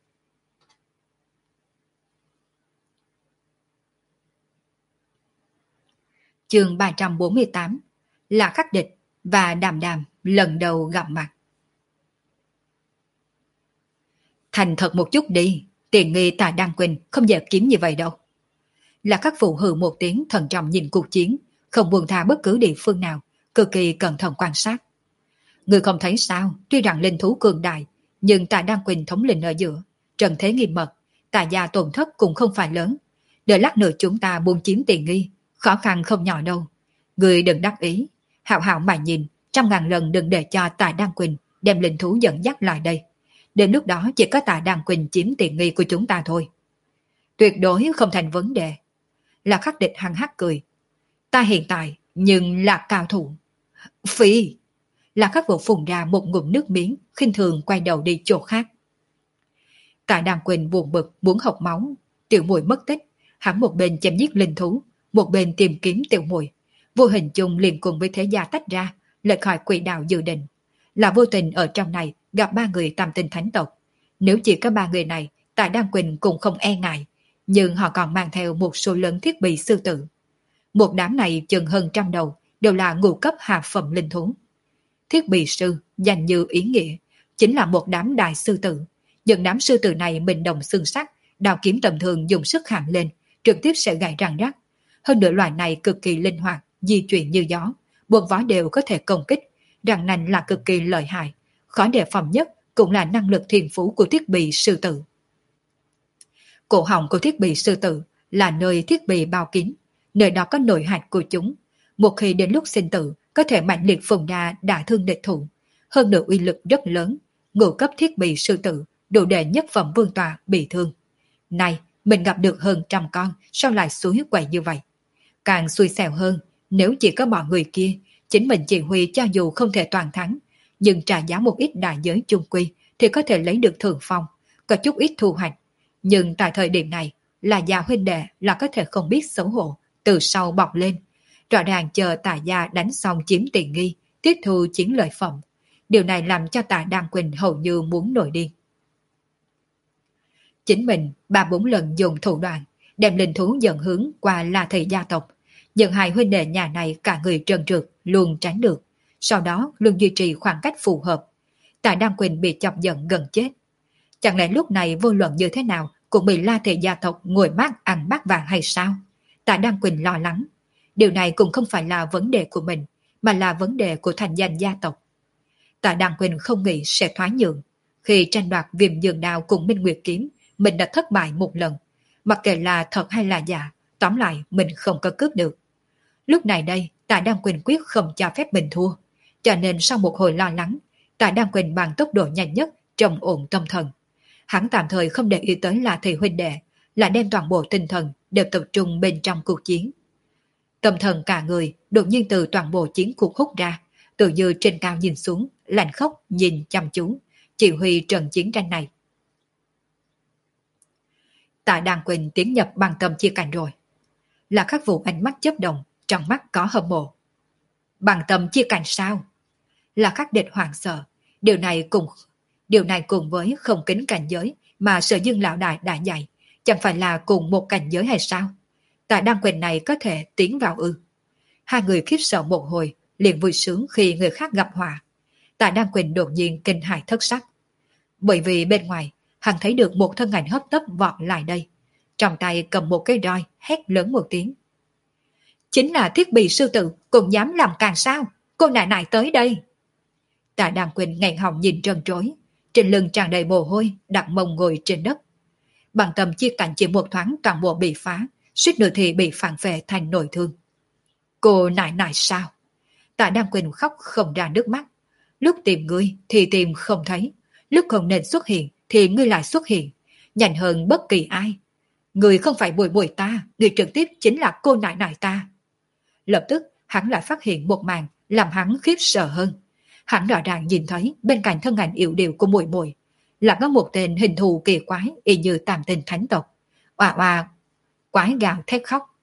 Chương ba trăm bốn mươi tám là Khắc Địch và Đàm Đàm lần đầu gặp mặt. Thành thật một chút đi, tiền nghi Tạ Đan Quỳnh không dễ kiếm như vậy đâu. Là Khắc Phụ hừ một tiếng thận trọng nhìn cuộc chiến, không buông tha bất cứ địa phương nào, cực kỳ cẩn thận quan sát. Người không thấy sao, tuy rằng linh thú cường đại, nhưng Tạ Đan Quỳnh thống lĩnh ở giữa, trận thế nghiêm mật, Tạ gia tổn thất cũng không phải lớn. Đợi lát nữa chúng ta buông chiếm tiền nghi, khó khăn không nhỏ đâu. Người đừng đắc ý, hảo hảo mà nhìn, trăm ngàn lần đừng để cho Tạ Đan Quỳnh đem linh thú dẫn dắt lại đây. Đến lúc đó chỉ có Tạ Đan Quỳnh chiếm tiền nghi của chúng ta thôi. Tuyệt đối không thành vấn đề. Là Khắc Địch hăng hắc cười. Ta hiện tại nhưng là cao thủ. Phi! Là Khắc Vũ phun ra một ngụm nước miếng, khinh thường quay đầu đi chỗ khác. Tạ Đan Quỳnh buồn bực muốn học máu, tiểu muội mất tích, hắn một bên chém giết linh thú, một bên tìm kiếm tiểu muội, vô hình chung liền cùng với thế gia tách ra, lệch khỏi quỹ đạo dự định. Là vô tình ở trong này gặp ba người Tam Tinh Thánh tộc. Nếu chỉ có ba người này, Tạ Đan Quỳnh cũng không e ngại, nhưng họ còn mang theo một số lớn thiết bị sư tử. Một đám này chừng hơn trăm đầu, đều là ngũ cấp hạ phẩm linh thú. Thiết bị sư, danh như ý nghĩa, chính là một đám đại sư tử. Những đám sư tử này mình đồng xương sắc, đào kiếm tầm thường dùng sức hạng lên, trực tiếp sẽ gãy răng rắc. Hơn nữa loại này cực kỳ linh hoạt, di chuyển như gió, buộc vó đều có thể công kích, răng nanh là cực kỳ lợi hại. Khó đề phòng nhất cũng là năng lực thiên phú của thiết bị sư tử. Cổ họng của thiết bị sư tử là nơi thiết bị bao kín, nơi đó có nội hạch của chúng. Một khi đến lúc sinh tử, có thể mạnh liệt phùng đa đả thương địch thủ. Hơn nữa uy lực rất lớn, ngũ cấp thiết bị sư tử, đủ để nhất phẩm vương tọa bị thương. Này, mình gặp được hơn trăm con, sao lại suối quậy như vậy? Càng xui xẻo hơn, nếu chỉ có bọn người kia, chính mình chỉ huy cho dù không thể toàn thắng, nhưng trả giá một ít đại giới chung quy thì có thể lấy được thượng phong, có chút ít thu hoạch. Nhưng tại thời điểm này, là gia huynh đệ là có thể không biết xấu hổ, từ sau bọc lên. Rõ ràng chờ Tạ gia đánh xong chiếm tiền nghi, tiếp thu chiến lợi phẩm. Điều này làm cho Tạ Đan Quỳnh hầu như muốn nổi điên. Chính mình ba bốn lần dùng thủ đoạn, đem linh thú dẫn hướng qua La Thị gia tộc. Nhưng hai huynh đệ nhà này cả người trơn trượt, luôn tránh được. Sau đó luôn duy trì khoảng cách phù hợp. Tạ Đan Quỳnh bị chọc giận gần chết. Chẳng lẽ lúc này vô luận như thế nào cũng bị La Thị gia tộc ngồi mát ăn bát vàng hay sao? Tạ Đan Quỳnh lo lắng. Điều này cũng không phải là vấn đề của mình, mà là vấn đề của thành danh gia tộc. Tạ Đan Quỳnh không nghĩ sẽ thoái nhượng. Khi tranh đoạt Viêm Dương Đao cùng Minh Nguyệt Kiếm, mình đã thất bại một lần. Mặc kệ là thật hay là giả, tóm lại mình không có cướp được. Lúc này đây, Tạ Đan Quỳnh quyết không cho phép mình thua. Cho nên sau một hồi lo lắng, Tạ Đan Quỳnh bằng tốc độ nhanh nhất, trầm ổn tâm thần. Hắn tạm thời không để ý tới là thị huynh đệ, là đem toàn bộ tinh thần đều tập trung bên trong cuộc chiến. Tâm thần cả người đột nhiên từ toàn bộ chiến cuộc hút ra, tự như trên cao nhìn xuống, lạnh khốc nhìn chăm chú, chỉ huy trận chiến tranh này. Tạ Đan Quỳnh tiến nhập bằng tâm chia cảnh rồi. Là Khắc Vũ ánh mắt chớp động, trong mắt có hâm mộ. Bằng tâm chia cảnh sao? Là Khắc Địch hoảng sợ, điều này cùng điều này cùng với không kính cảnh giới mà Sở Dương lão đại đã dạy, chẳng phải là cùng một cảnh giới hay sao? Tạ Đan Quỳnh này có thể tiến vào ư? Hai người khiếp sợ một hồi, liền vui sướng khi người khác gặp họa. Tạ Đan Quỳnh đột nhiên kinh hãi thất sắc, bởi vì bên ngoài hắn thấy được một thân ảnh hấp tấp vọt lại đây, trong tay cầm một cây roi, hét lớn một tiếng. Chính là Thiết Bị sư tử, cũng dám làm càng sao? Cô nại nại tới đây! Tạ Đan Quỳnh nghẹn họng nhìn trân trối, trên lưng tràn đầy mồ hôi, đặt mông ngồi trên đất. Bằng tâm chia cảnh chỉ một thoáng toàn bộ bị phá, suýt nữa thì bị phản vệ thành nội thương. Cô nại nại sao? Tạ Đan Quỳnh khóc không ra nước mắt. Lúc tìm ngươi thì tìm không thấy, lúc không nên xuất hiện thì ngươi lại xuất hiện, nhanh hơn bất kỳ ai. Ngươi không phải Bùi Bùi ta, ngươi trực tiếp chính là cô nại nại ta. Lập tức hắn lại phát hiện một màn làm hắn khiếp sợ hơn. Hắn rõ ràng nhìn thấy bên cạnh thân ảnh yểu điệu của Mùi Mùi là có một tên hình thù kỳ quái y như tam tinh thánh tộc, oà oà quái gào thét khóc.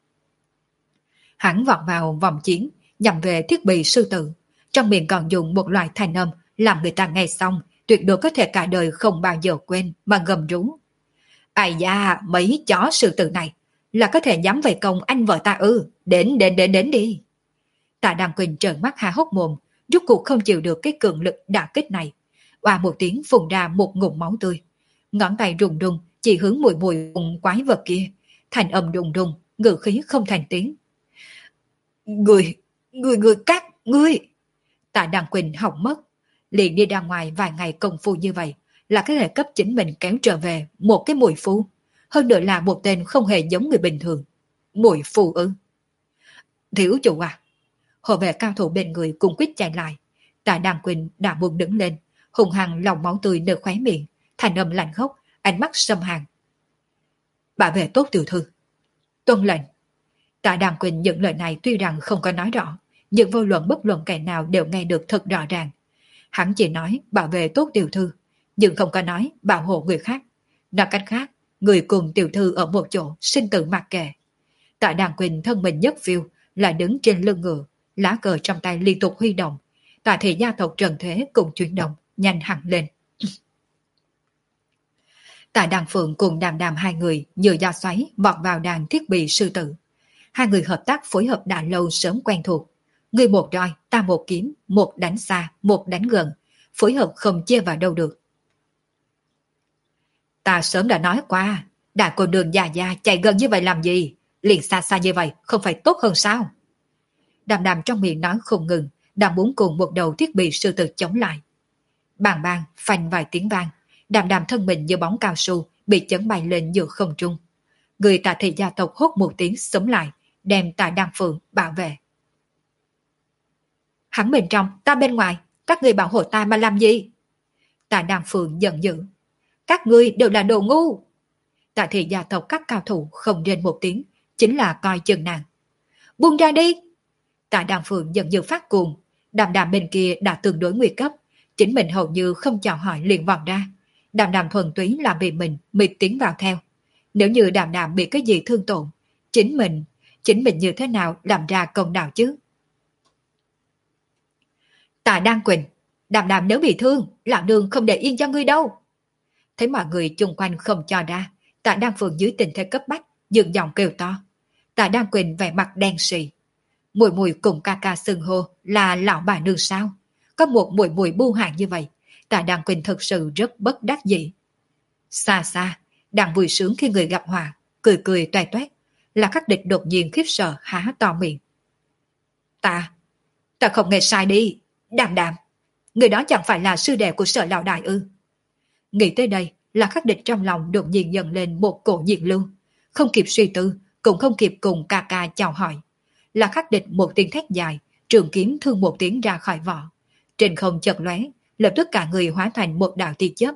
Hắn vọt vào vòng chiến nhằm về Thiết Bị sư tử, trong miệng còn dùng một loại thanh âm làm người ta nghe xong tuyệt đối có thể cả đời không bao giờ quên mà gầm rú. Ai da, mấy chó sư tử này là có thể dám về công anh vợ ta ư? Đến đến đến đến đi. Tạ Đan Quỳnh trợn mắt há hốc mồm, rốt cuộc không chịu được cái cường lực đả kích này. Oà một tiếng phun ra một ngụm máu tươi, ngón tay rùng rùng chỉ hướng Mùi Mùi cùng quái vật kia, thành âm rùng rùng, ngữ khí không thành tiếng. Người, người người các ngươi. Tạ Đan Quỳnh hỏng mất, liền đi ra ngoài vài ngày công phu như vậy là có thể cấp chính mình kéo trở về một cái Mùi Phu, hơn nữa là một tên không hề giống người bình thường. Mùi Phu ư? Thiếu chủ à? Hộ vệ cao thủ bên người cùng quýt chạy lại. Tạ Đan Quỳnh đã buông đứng lên, hùng hăng lòng máu tươi nơi khóe miệng, thành âm lạnh khốc, ánh mắt xâm hàn. Bảo vệ tốt tiểu thư. Tuân lệnh. Tạ Đan Quỳnh những lời này tuy rằng không có nói rõ, nhưng vô luận bất luận kẻ nào đều nghe được thật rõ ràng. Hắn chỉ nói bảo vệ tốt tiểu thư, nhưng không có nói bảo hộ người khác. Nói cách khác, người cùng tiểu thư ở một chỗ sinh tử mặc kệ. Tạ Đan Quỳnh thân mình nhất phiêu, lại đứng trên lưng ngựa, lá cờ trong tay liên tục huy động. Tạ thị gia tộc Trần Thế cùng chuyển động, nhanh hẳn lên. Tạ Đan Phượng cùng Đàm Đàm hai người như da xoáy vọt vào đàn Thiết Bị sư tử. Hai người hợp tác phối hợp đã lâu sớm quen thuộc. Người một roi, ta một kiếm, một đánh xa, một đánh gần, phối hợp không chia vào đâu được. Ta sớm đã nói qua, đã cô đường già già chạy gần như vậy làm gì? Liền xa xa như vậy không phải tốt hơn sao? Đàm Đàm trong miệng nói không ngừng, đang muốn cùng một đầu Thiết Bị sư tử chống lại. Bàng bàng, phanh vài tiếng vang, Đàm Đàm thân mình như bóng cao su bị chấn bay lên giữa không trung. Người Tạ thị gia tộc hốt một tiếng sống lại, đem Tạ Đan Phượng bảo vệ. Hắn bên trong, ta bên ngoài, các ngươi bảo hộ ta mà làm gì? Tạ Đan Phượng giận dữ. Các ngươi đều là đồ ngu. Tạ thị gia tộc các cao thủ không rên một tiếng, chính là coi chừng nàng. Buông ra đi. Tạ Đan Phượng giận dữ phát cuồng. Đàm Đàm bên kia đã tương đối nguy cấp, chính mình hầu như không chào hỏi liền vọt ra. Đàm Đàm thuần túy làm bị mình mịt tiến vào theo. Nếu như Đàm Đàm bị cái gì thương tổn, chính mình, chính mình như thế nào làm ra công đạo chứ? Tạ Đan Quỳnh, Đàm Đàm nếu bị thương, lão nương không để yên cho ngươi đâu. Thấy mọi người chung quanh không cho ra, Tạ Đan Phượng dưới tình thế cấp bách, dừng giọng kêu to. Tạ Đan Quỳnh vẻ mặt đen sì. Mùi Mùi cùng ca ca xưng hô là lão bà nương sao? Có một Mùi Mùi bu hàng như vậy, Tạ Đan Quỳnh thực sự rất bất đắc dĩ. Xa xa, đang vui sướng khi người gặp họa, cười cười toét toét, là Khắc Địch đột nhiên khiếp sợ há to miệng. Ta, ta không nghe sai đi, Đàm Đàm, người đó chẳng phải là sư đệ của Sở lão đại ư? Nghĩ tới đây, là Khắc Địch trong lòng đột nhiên dần lên một cổ nhiệt lưu, không kịp suy tư, cũng không kịp cùng ca ca chào hỏi. Là Khắc Địch một tiếng thét dài, trường kiếm thương một tiếng ra khỏi vỏ, trên không chợt lóe, lập tức cả người hóa thành một đạo tia chớp,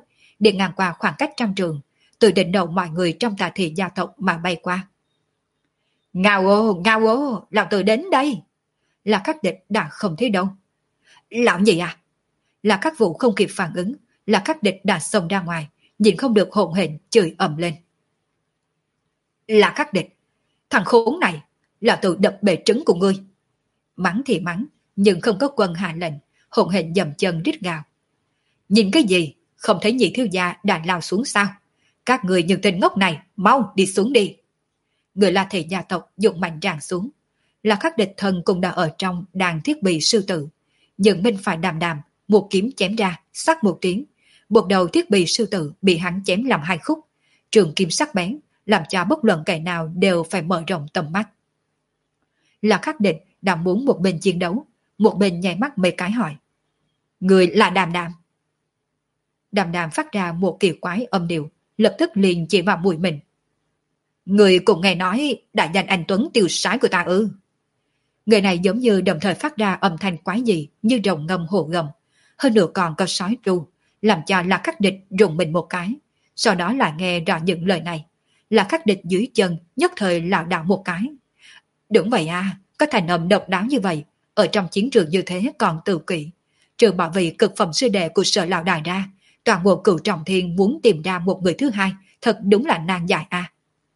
đi ngang qua khoảng cách trăm trường, từ đỉnh đầu mọi người trong tà thị gia tộc mà bay qua. Ngao ô, ngao ô, lão tử đến đây. Là Khắc Địch đã không thấy đâu. Lão gì à? Là Khắc Vũ không kịp phản ứng, là Khắc Địch đã xông ra ngoài, nhìn không được hỗn hển chửi ầm lên. Là Khắc Địch, thằng khốn này, lão tử đập bể trứng của ngươi. Mắng thì mắng, nhưng không có quân hạ lệnh, hỗn hển dầm chân rít gào. Nhìn cái gì, không thấy nhị thiếu gia đã lao xuống sao? Các người những tên ngốc này, mau đi xuống đi. Người La Thị gia tộc dùng mạnh tràn xuống. Là Khắc Địch thần cũng đã ở trong đàn thiết bị sư tử. Nhưng bên phải Đàm Đàm, một kiếm chém ra, sắc một tiếng. Buộc đầu thiết bị sư tử bị hắn chém làm hai khúc. Trường kim sắc bén, làm cho bất luận kẻ nào đều phải mở rộng tầm mắt. Là Khắc Địch đã muốn một bên chiến đấu, một bên nháy mắt mấy cái hỏi. Người là Đàm Đàm. Đàm Đàm phát ra một kỳ quái âm điệu, lập tức liền chỉ vào mũi mình. Người cũng nghe nói đại danh anh Tuấn tiêu sái của ta ư. Người này giống như đồng thời phát ra âm thanh quái dị như rồng ngâm hồ gầm, hơn nữa còn có sói tru, làm cho là Khắc Địch rùng mình một cái. Sau đó là nghe rõ những lời này, là Khắc Địch dưới chân nhất thời lảo đảo một cái. Đúng vậy à, có thành âm độc đáo như vậy, ở trong chiến trường như thế còn tự kỷ. Trừ bảo vệ cực phẩm sư đệ của Sở Lão Đài ra, toàn bộ Cửu Trọng Thiên muốn tìm ra một người thứ hai, thật đúng là nan giải a. À.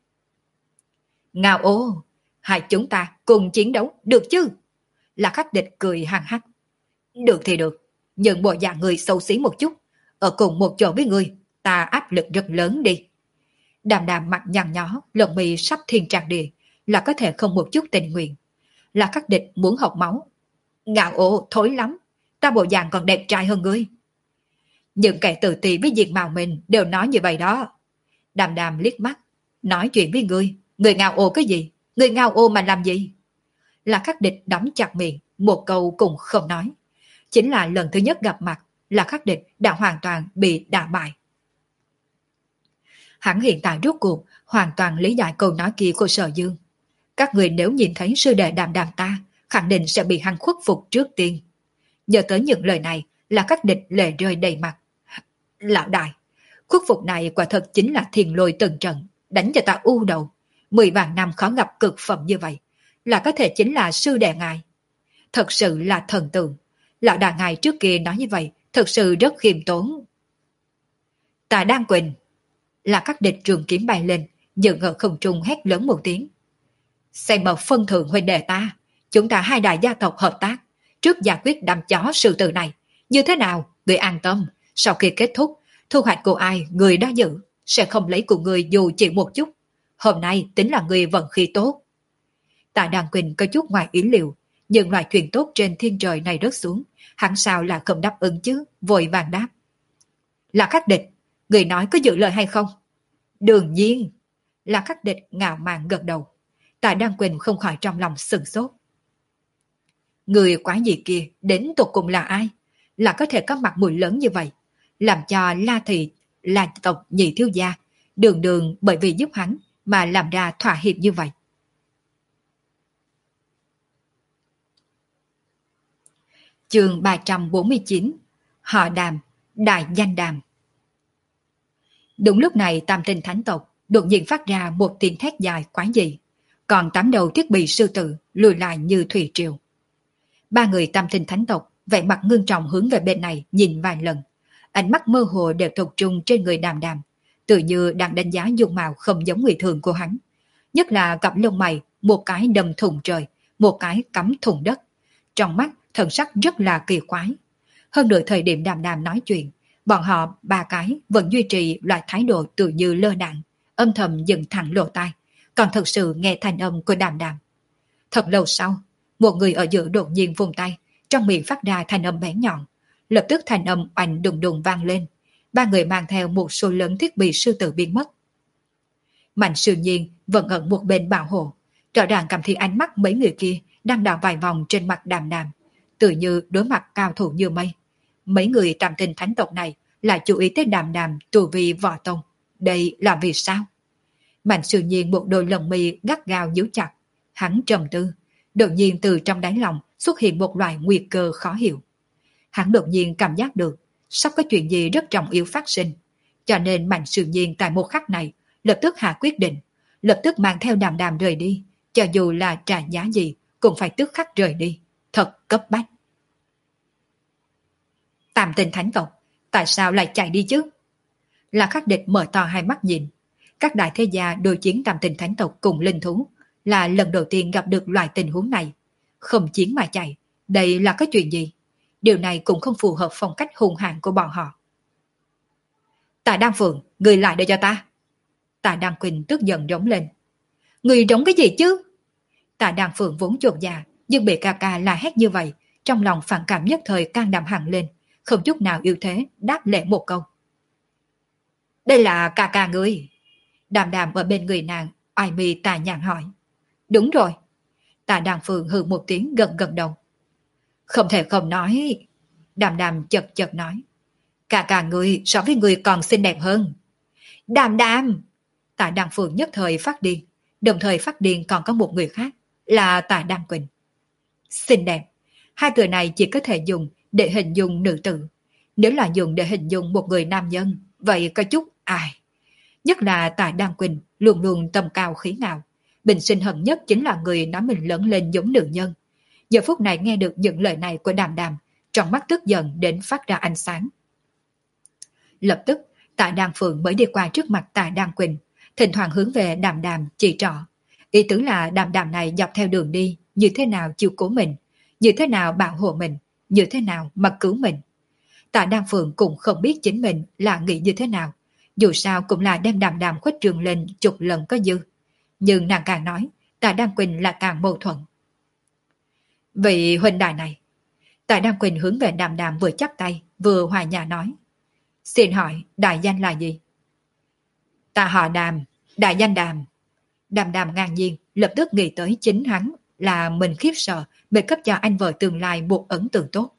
Ngao ô, hai chúng ta cùng chiến đấu, được chứ? Là Khắc Địch cười hăng hắc. Được thì được, nhưng bộ dạng người xấu xí một chút, ở cùng một chỗ với người, ta áp lực rất lớn đi. Đàm Đàm mặt nhăn nhó, lồng mi sắp thiên tràng địa, là có thể không một chút tình nguyện. Là Khắc Địch muốn học máu. Ngao ô, thối lắm, ta bộ dạng còn đẹp trai hơn ngươi. Những kẻ tự ti với diện mạo mình đều nói như vậy đó. Đàm Đàm liếc mắt, nói chuyện với ngươi, người ngao ô cái gì? Người ngao ô mà làm gì? Là Khắc Địch đóng chặt miệng, một câu cũng không nói. Chính là lần thứ nhất gặp mặt, là Khắc Địch đã hoàn toàn bị đả bại. Hắn hiện tại rốt cuộc hoàn toàn lý giải câu nói kia của Sở Dương. Các người nếu nhìn thấy sư đệ Đàm Đàm ta, khẳng định sẽ bị hắn khuất phục trước tiên. Nhớ tới những lời này, là Khắc Địch lệ rơi đầy mặt. Lão đại, khuất phục này quả thật chính là thiền lôi từng trận, đánh cho ta u đầu. Mười vạn năm khó gặp cực phẩm như vậy, là có thể chính là sư đệ ngài. Thật sự là thần tượng. Lão đại ngài trước kia nói như vậy, thật sự rất khiêm tốn. Ta đang quỳnh. Là Khắc Địch trường kiếm bay lên, dừng ở không trung hét lớn một tiếng. Xem mà phân thượng huynh đệ ta, chúng ta hai đại gia tộc hợp tác, trước giải quyết đám chó sư tử này. Như thế nào, người an tâm, sau khi kết thúc, thu hoạch của ai người đã giữ, sẽ không lấy của người dù chỉ một chút. Hôm nay tính là người vận khí tốt. Tạ Đăng Quỳnh có chút ngoài ý liệu, nhưng loại chuyện tốt trên thiên trời này rớt xuống, hắn sao là không đáp ứng chứ, vội vàng đáp. Là Khắc Địch, người nói có giữ lời hay không? Đương nhiên. Là Khắc Địch ngạo mạn gật đầu. Tạ Đăng Quỳnh không khỏi trong lòng sừng sốt. Người quái gì kia đến tột cùng là ai? Là có thể có mặt mũi lớn như vậy, làm cho La Thị, La tộc nhị thiếu gia, đường đường bởi vì giúp hắn mà làm ra thỏa hiệp như vậy. Chương ba trăm bốn mươi chín. Họ Đàm, đại danh Đàm. Đúng lúc này Tam Tinh Thánh tộc đột nhiên phát ra một tiếng thét dài quái dị, còn tám đầu thiết bị sư tử lùi lại như thủy triều. Ba người Tam Tinh Thánh tộc vẻ mặt ngưng trọng hướng về bên này nhìn vài lần, ánh mắt mơ hồ đều tập trung trên người Đàm Đàm, tự như đang đánh giá dung mạo không giống người thường của hắn, nhất là cặp lông mày, một cái đâm thủng trời, một cái cắm thủng đất, trong mắt thần sắc rất là kỳ quái. Hơn nửa thời điểm Đàm Đàm nói chuyện, bọn họ ba cái vẫn duy trì loại thái độ tự như lơ đãng, âm thầm dừng thẳng lỗ tai, còn thật sự nghe thanh âm của Đàm Đàm. Thật lâu sau, một người ở giữa đột nhiên vùng tay, trong miệng phát ra thanh âm bén nhọn, lập tức thanh âm oanh đùng đùng vang lên. Ba người mang theo một số lớn thiết bị sư tử biến mất. Mạnh Sư Nhiên vẫn ở một bên bảo hộ, rõ ràng cảm thấy ánh mắt mấy người kia đang đảo vài vòng trên mặt Đàm Đàm, tự như đối mặt cao thủ như mây. Mấy người Tam Tinh Thánh tộc này lại chú ý tới Đàm Đàm tu vi võ tông, đây là vì sao? Mạnh Sư Nhiên một đôi lồng mi gắt gao nhíu chặt, hắn trầm tư, đột nhiên từ trong đáy lòng xuất hiện một loại nguy cơ khó hiểu. Hắn đột nhiên cảm giác được sắp có chuyện gì rất trọng yếu phát sinh, Cho nên Mạnh Sự Nhiên tại một khắc này lập tức hạ quyết định, lập tức mang theo Đàm Đàm rời đi, cho dù là trả giá gì cũng phải tức khắc rời đi, thật cấp bách. Tam Tinh Thánh tộc, tại sao lại chạy đi chứ? Là Khắc Địch mở to hai mắt nhìn. Các đại thế gia đối chiến Tam Tinh Thánh tộc cùng linh thú là lần đầu tiên gặp được loại tình huống này. Không chiến mà chạy, đây là cái chuyện gì? Điều này cũng không phù hợp phong cách hung hãn của bọn họ. Tạ Đan Phượng, người lại đây cho ta. Tạ Đan Quỳnh tức giận rống lên. Người rống cái gì chứ? Tạ Đan Phượng vốn chột dạ, nhưng bị ca ca la hét như vậy, trong lòng phản cảm nhất thời can đảm hẳn lên, không chút nào yếu thế, đáp lễ một câu. Đây là ca ca ngươi. Đàm Đàm ở bên người nàng, ai mi tà nhàn hỏi. Đúng rồi. Tạ Đan Phượng hừ một tiếng gật gật đầu. Không thể không nói. Đàm Đàm chật chật nói. Ca ca ngươi so với ngươi còn xinh đẹp hơn. Đàm Đàm. Tạ Đan Phượng nhất thời phát điên, đồng thời phát điên còn có một người khác, là Tạ Đan Quỳnh. Xinh đẹp. Hai từ này chỉ có thể dùng để hình dung nữ tử. Nếu là dùng để hình dung một người nam nhân, vậy có chút ai. Nhất là Tạ Đan Quỳnh luôn luôn tầm cao khí ngạo. Bình sinh hận nhất chính là người nói mình lớn lên giống nữ nhân. Giờ phút này nghe được những lời này của Đàm Đàm, trong mắt tức giận đến phát ra ánh sáng. Lập tức, Tạ Đan Phượng mới đi qua trước mặt Tạ Đan Quỳnh, thỉnh thoảng hướng về Đàm Đàm chỉ trỏ. Ý tứ là Đàm Đàm này dọc theo đường đi, như thế nào chiều cố mình, như thế nào bảo hộ mình, như thế nào mà cứu mình. Tạ Đan Phượng cũng không biết chính mình là nghĩ như thế nào, dù sao cũng là đem Đàm Đàm khuếch trường lên chục lần có dư. Nhưng nàng càng nói, Tạ Đan Quỳnh là càng mâu thuẫn. Vị huynh đài này. Tạ Đan Quỳnh hướng về Đàm Đàm vừa chắp tay, vừa hòa nhã nói. Xin hỏi, đại danh là gì? Ta họ Đàm, đại danh Đàm. Đàm Đàm ngang nhiên, lập tức nghĩ tới chính hắn là mình khiếp sợ mới cấp cho anh vợ tương lai một ấn tượng tốt.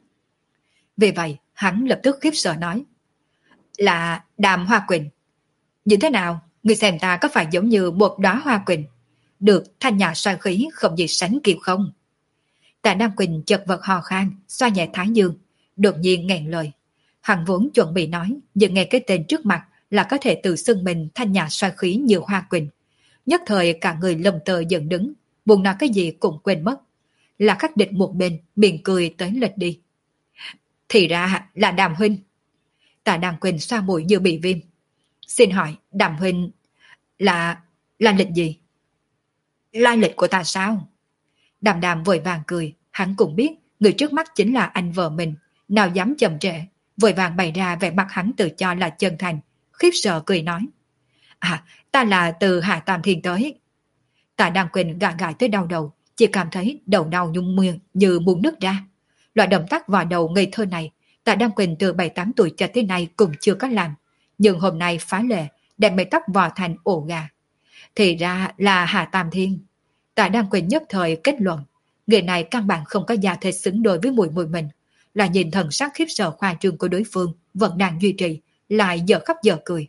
Vì vậy, hắn lập tức khiếp sợ nói. Là Đàm Hoa Quỳnh. Như thế nào, người xem ta có phải giống như một đóa hoa quỳnh, được thanh nhã xoay khí không gì sánh kịp không? Tạ Đan Quỳnh chật vật hò khan, xoa nhẹ thái dương, đột nhiên nghẹn lời. Hắn vốn chuẩn bị nói, nhưng nghe cái tên trước mặt là có thể tự xưng mình thanh nhã xoay khí như hoa quỳnh. Nhất thời cả người lầm tờ dựng đứng, buồn nói cái gì cũng quên mất. Là Khắc Địch một bên, miệng cười tới lệch đi. Thì ra là Đàm huynh. Tạ Đan Quỳnh xoa mũi như bị viêm. Xin hỏi, Đàm huynh là... là lịch gì? Lai lịch của ta sao? Đàm Đàm vội vàng cười, hắn cũng biết người trước mắt chính là anh vợ mình, nào dám chậm trễ, vội vàng bày ra vẻ mặt hắn tự cho là chân thành, khiếp sợ cười nói. À, ta là từ Hạ Tam Thiên tới. Tạ Đan Quỳnh gãi gãi tới đau đầu, chỉ cảm thấy đầu đau nhung miệng như muốn nứt ra. Loại động tác vào đầu ngây thơ này, Tạ Đan Quỳnh từ bảy tám tuổi cho tới nay cũng chưa có làm, nhưng hôm nay phá lệ, đem mái tóc vò thành ổ gà. Thì ra là Hạ Tam Thiên. Tạ Đan Quỳnh nhất thời kết luận, người này căn bản không có gia thể xứng đôi với mùi mùi mình, là nhìn thần sắc khiếp sợ khoa trương của đối phương vẫn đang duy trì, lại giờ khóc giờ cười.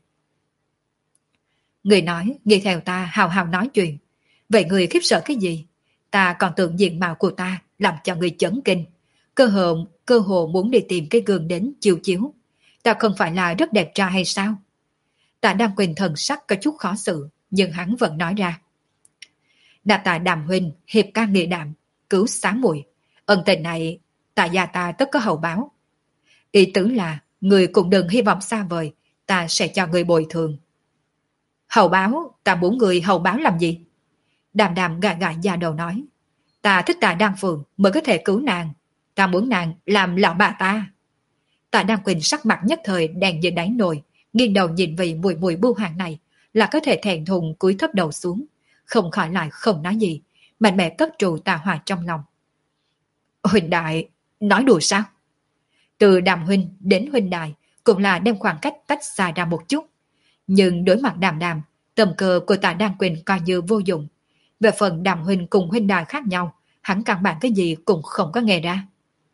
Người nói, nghĩ theo ta hào hào nói chuyện. Vậy người khiếp sợ cái gì? Ta còn tưởng diện mạo của ta làm cho người chấn kinh. Cơ hồ, cơ hồ muốn đi tìm cái gương đến chiếu chiếu. Ta không phải là rất đẹp trai hay sao? Tạ Đan Quỳnh thần sắc có chút khó xử, nhưng hắn vẫn nói ra. Đa tạ Đàm huynh, hiệp ca nghị đạm, cứu sáng muội. Ân tình này, tạ gia ta tất có hậu báo. Ý tứ là, người cũng đừng hy vọng xa vời, ta sẽ cho người bồi thường. Hậu báo, ta muốn người hậu báo làm gì? Đàm Đàm gạ gạ da đầu nói. Ta thích Tạ Đan Phượng mới có thể cứu nàng. Ta muốn nàng làm lão bà ta. Tạ Đan Quỳnh sắc mặt nhất thời đèn như đáy nồi, nghiêng đầu nhìn vị mùi mùi bưu hàng này, là có thể thẹn thùng cúi thấp đầu xuống, không khỏi lại không nói gì, mạnh mẽ cất trụ tà hỏa trong lòng. Huynh đại, nói đùa sao? Từ Đàm huynh đến huynh đại cũng là đem khoảng cách tách xa ra một chút, nhưng đối mặt Đàm Đàm, tầm cơ của Tạ Đan Quỳnh coi như vô dụng. Về phần Đàm huynh cùng huynh đại khác nhau, hắn căn bản cái gì cũng không có nghe ra.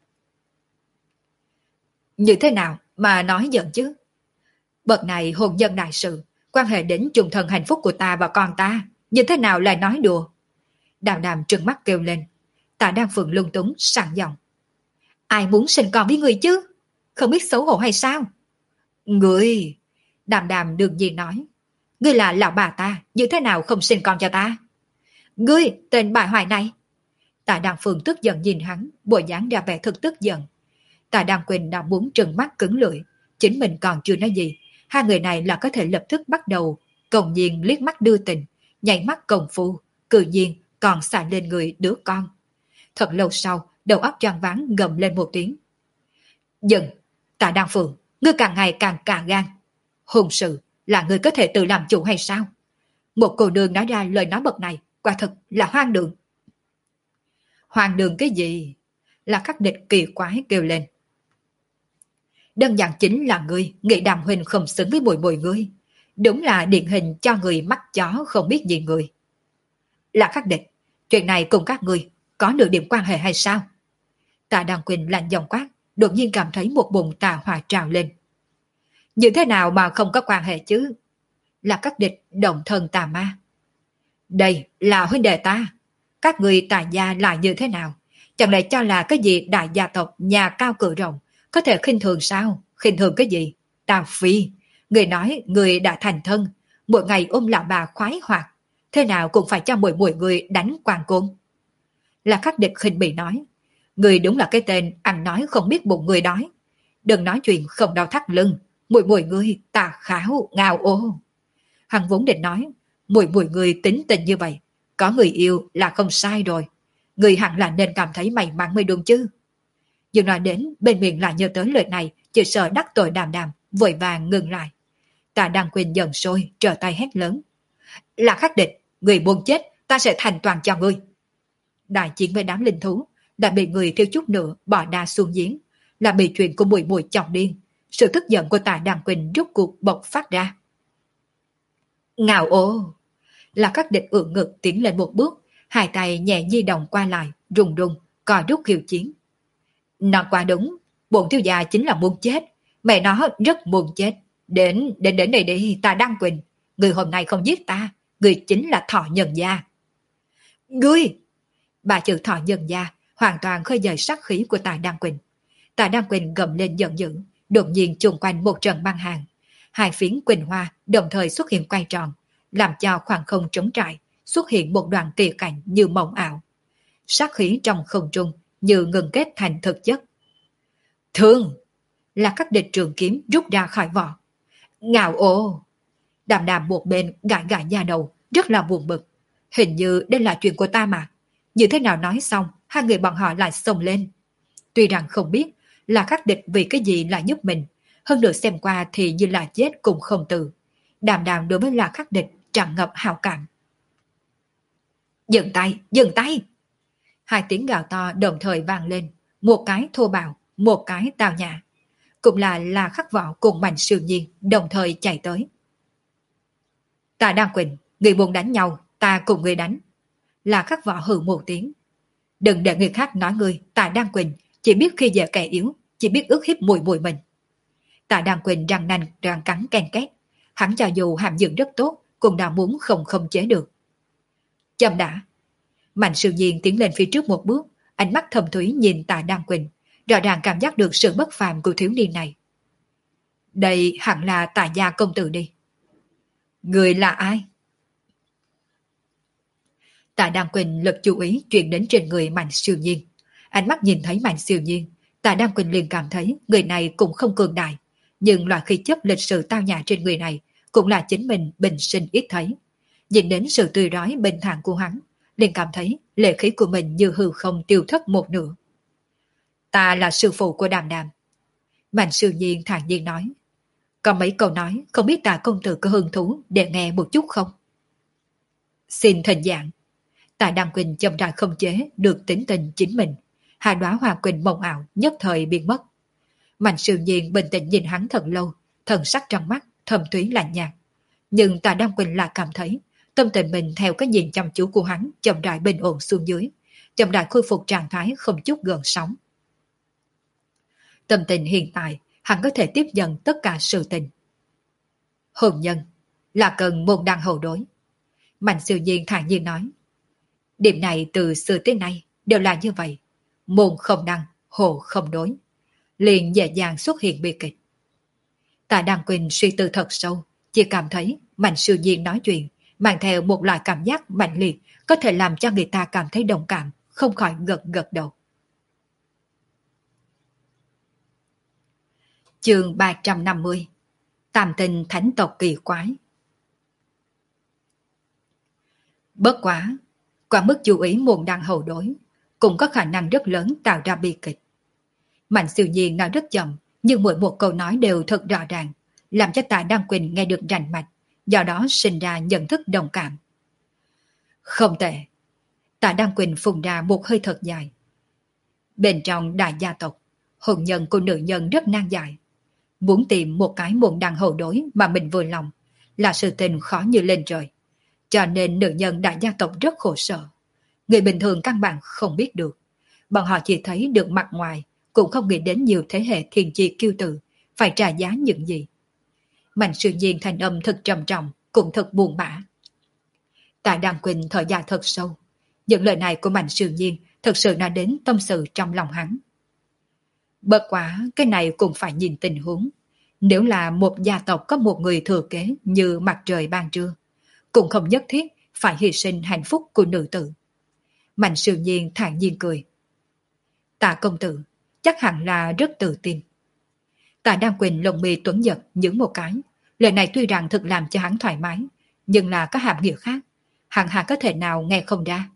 Như thế nào mà nói giận chứ? Bậc này hôn nhân đại sự, quan hệ đến chung thân hạnh phúc của ta và con ta, như thế nào lại nói đùa? Đàm Đàm trừng mắt kêu lên. Tạ Đan Phượng lung túng sẵn giọng. Ai muốn sinh con với người chứ? Không biết xấu hổ hay sao? Người... Đàm đàm đương nhiên nói, ngươi là lão bà ta, như thế nào không sinh con cho ta? Ngươi, tên bại hoại này! Tạ Đăng Phương tức giận nhìn hắn, bộ dáng ra vẻ thực tức giận. Tạ Đăng Quỳnh đã muốn trừng mắt cứng lưỡi, chính mình còn chưa nói gì, hai người này là có thể lập tức bắt đầu công nhiên liếc mắt đưa tình, nhảy mắt công phu, cự nhiên còn xả lên người đứa con. Thật lâu sau, đầu óc choáng váng gầm lên một tiếng. Dừng, Tạ Đăng Phương, ngươi càng ngày càng cả gan. Hôn sự là ngươi có thể tự làm chủ hay sao? Một cô nương nói ra lời nói bậc này, quả thật là hoang đường. Hoang đường cái gì? Là Khắc Địch kỳ quái kêu lên. Đơn giản chính là ngươi nghĩ Đàm huynh không xứng với mùi mùi ngươi. Đúng là điển hình cho người mắt chó không biết gì người. Là Khắc Địch, chuyện này cùng các ngươi có nửa điểm quan hệ hay sao? Tạ Đăng Quỳnh lạnh giọng quát, đột nhiên cảm thấy một bụng tà hỏa trào lên. Như thế nào mà không có quan hệ chứ? Là Khắc Địch động thân tà ma. Đây là huynh đệ ta. Các người tài gia lại như thế nào? Chẳng lẽ cho là cái gì đại gia tộc nhà cao cửa rộng có thể khinh thường sao? Khinh thường cái gì? Tào Phi, người nói người đã thành thân, mỗi ngày ôm lão bà khoái hoạt, thế nào cũng phải cho mỗi mỗi người đánh quan côn. Là Khắc Địch khinh bỉ nói, người đúng là cái tên ăn nói không biết bụng người đói. Đừng nói chuyện không đau thắt lưng, mỗi mỗi người tà kháo ngào ô. Hắn vốn định nói, mỗi mỗi người tính tình như vậy, có người yêu là không sai rồi. Người hẳn là nên cảm thấy may mắn mới đúng chứ. Nhưng nói đến bên miệng lại nhớ tới lời này, chỉ sợ đắc tội Đàm Đàm, vội vàng ngừng lại. Tạ Đăng Quỳnh giận sôi, trở tay hét lớn. Là Khắc Địch, người buông chết, ta sẽ thành toàn cho ngươi. Đại chiến với đám linh thú, đã bị người thiếu chút nữa bỏ đa xuống giếng, là bị chuyện của mùi mùi chọc điên. Sự tức giận của Tạ Đăng Quỳnh rút cuộc bộc phát ra. Ngào ô! Là Khắc Địch ưỡn ngực tiến lên một bước, hai tay nhẹ di động qua lại, rùng rùng, cò rút khiêu chiến. Nó quá đúng, bổn thiếu gia chính là muốn chết, mẹ nó rất muốn chết. Đến, đến đến đây đi, ta Đăng Quỳnh, người hôm nay không giết ta, người chính là Thọ Nhân Gia. Ngươi! Bà chữ Thọ Nhân Gia hoàn toàn khơi dậy sát khí của Tạ Đăng Quỳnh. Tạ Đăng Quỳnh gầm lên giận dữ, đột nhiên chung quanh một trận băng hàng. Hai phiến quỳnh hoa đồng thời xuất hiện quay tròn, làm cho khoảng không trống trải, xuất hiện một đoạn kỳ cảnh như mộng ảo. Sát khí trong không trung như ngừng kết thành thực chất. Thương! Là Khắc Địch trường kiếm rút ra khỏi vỏ. Ngạo ô! Đàm Đàm một bên gãi gãi da đầu, rất là buồn bực. Hình như đây là chuyện của ta mà. Như thế nào nói xong, hai người bọn họ lại xông lên. Tuy rằng không biết là Khắc Địch vì cái gì lại giúp mình, hơn nữa xem qua thì như là chết cũng không từ. Đàm Đàm đối với là Khắc Địch tràn ngập hào cảm. Dừng tay, dừng tay! Hai tiếng gào to đồng thời vang lên, một cái thô bạo, một cái tào nhã. Cũng là là Khắc Võ cùng Mạnh Siêu Nhiên đồng thời chạy tới. Ta Đăng Quỳnh, người muốn đánh nhau, ta cùng người đánh. Là Khắc Võ hừ một tiếng. Đừng để người khác nói người, ta Đăng Quỳnh chỉ biết khi dễ kẻ yếu, chỉ biết ức hiếp mùi mùi mình. Tạ Đăng Quỳnh răng nanh răng cắn ken két, hắn cho dù hàm dưỡng rất tốt, cũng đã muốn không không chế được. Chậm đã! Mạnh Siêu Nhiên tiến lên phía trước một bước, ánh mắt thầm thúy nhìn Tạ Đăng Quỳnh, rõ ràng cảm giác được sự bất phàm của thiếu niên này. Đây hẳn là Tạ gia công tử đi. Người là ai? Tạ Đăng Quỳnh lực chú ý chuyển đến trên người Mạnh Siêu Nhiên. Ánh mắt nhìn thấy Mạnh Siêu Nhiên, Tạ Đăng Quỳnh liền cảm thấy người này cũng không cường đại, nhưng loại khí chất lịch sự tao nhã trên người này cũng là chính mình bình sinh ít thấy. Nhìn đến sự tươi rói bình thản của hắn, liền cảm thấy lệ khí của mình như hư không tiêu thất một nửa. Ta là sư phụ của Đàm Đàm. Mạnh Siêu Nhiên thản nhiên nói. Có mấy câu nói không biết Tạ công tử có hứng thú để nghe một chút không? Xin thỉnh giảng. Tạ Đăng Quỳnh chậm rãi không chế được tính tình chính mình. Hai đóa hoa quỳnh mộng ảo nhất thời biến mất. Mạnh Siêu Nhiên bình tĩnh nhìn hắn thật lâu, thần sắc trong mắt thầm thúy lạnh nhạt. Nhưng Tạ Đăng Quỳnh lại cảm thấy tâm tình mình theo cái nhìn chăm chú của hắn chậm rãi bình ổn xuống dưới, chậm rãi khôi phục trạng thái không chút gợn sóng. Tâm tình hiện tại, hắn có thể tiếp nhận tất cả sự tình. Hôn nhân là cần môn đăng hậu đối. Mạnh Siêu Nhiên thản nhiên nói. Điểm này từ xưa tới nay đều là như vậy. Môn không đăng, hồ không đối. Liền dễ dàng xuất hiện bi kịch. Tạ Tạ Đăng Quỳnh suy tư thật sâu, chỉ cảm thấy Mạnh Siêu Nhiên nói chuyện mang theo một loại cảm giác mạnh liệt, có thể làm cho người ta cảm thấy đồng cảm, không khỏi gật gật đầu. Chương ba trăm năm mươi. Tam tinh thánh tộc kỳ quái. Bất quá, quá mức chú ý môn đăng hậu đối, cũng có khả năng rất lớn tạo ra bi kịch. Mạnh Siêu Nhiên nói rất chậm, nhưng mỗi một câu nói đều thật rõ ràng, làm cho Tạ Đăng Quỳnh nghe được rành mạch, do đó sinh ra nhận thức đồng cảm. Không tệ. Tạ Đăng Quỳnh phun ra một hơi thật dài. Bên trong đại gia tộc, hôn nhân của nữ nhân rất nan giải. Muốn tìm một cái môn đăng hậu đối mà mình vừa lòng là sự tình khó như lên trời. Cho nên nữ nhân đại gia tộc rất khổ sở. Người bình thường căn bản không biết được. Bọn họ chỉ thấy được mặt ngoài, cũng không nghĩ đến nhiều thế hệ thiên chi kiêu tử phải trả giá những gì. Mạnh Siêu Nhiên thành âm thật trầm trọng, cũng thật buồn bã. Tạ Đăng Quỳnh thở dài thật sâu. Những lời này của Mạnh Siêu Nhiên thật sự nói đến tâm sự trong lòng hắn. Bất quá, cái này cũng phải nhìn tình huống. Nếu là một gia tộc có một người thừa kế như mặt trời ban trưa, cũng không nhất thiết phải hy sinh hạnh phúc của nữ tử. Mạnh Siêu Nhiên thản nhiên cười. Tạ công tử, chắc hẳn là rất tự tin. Tạ Đăng Quỳnh lồng mi tuấn giật nhướng một cái. Lời này tuy rằng thực làm cho hắn thoải mái, nhưng là có hàm nghĩa khác. Hẳn hà có thể nào nghe không ra.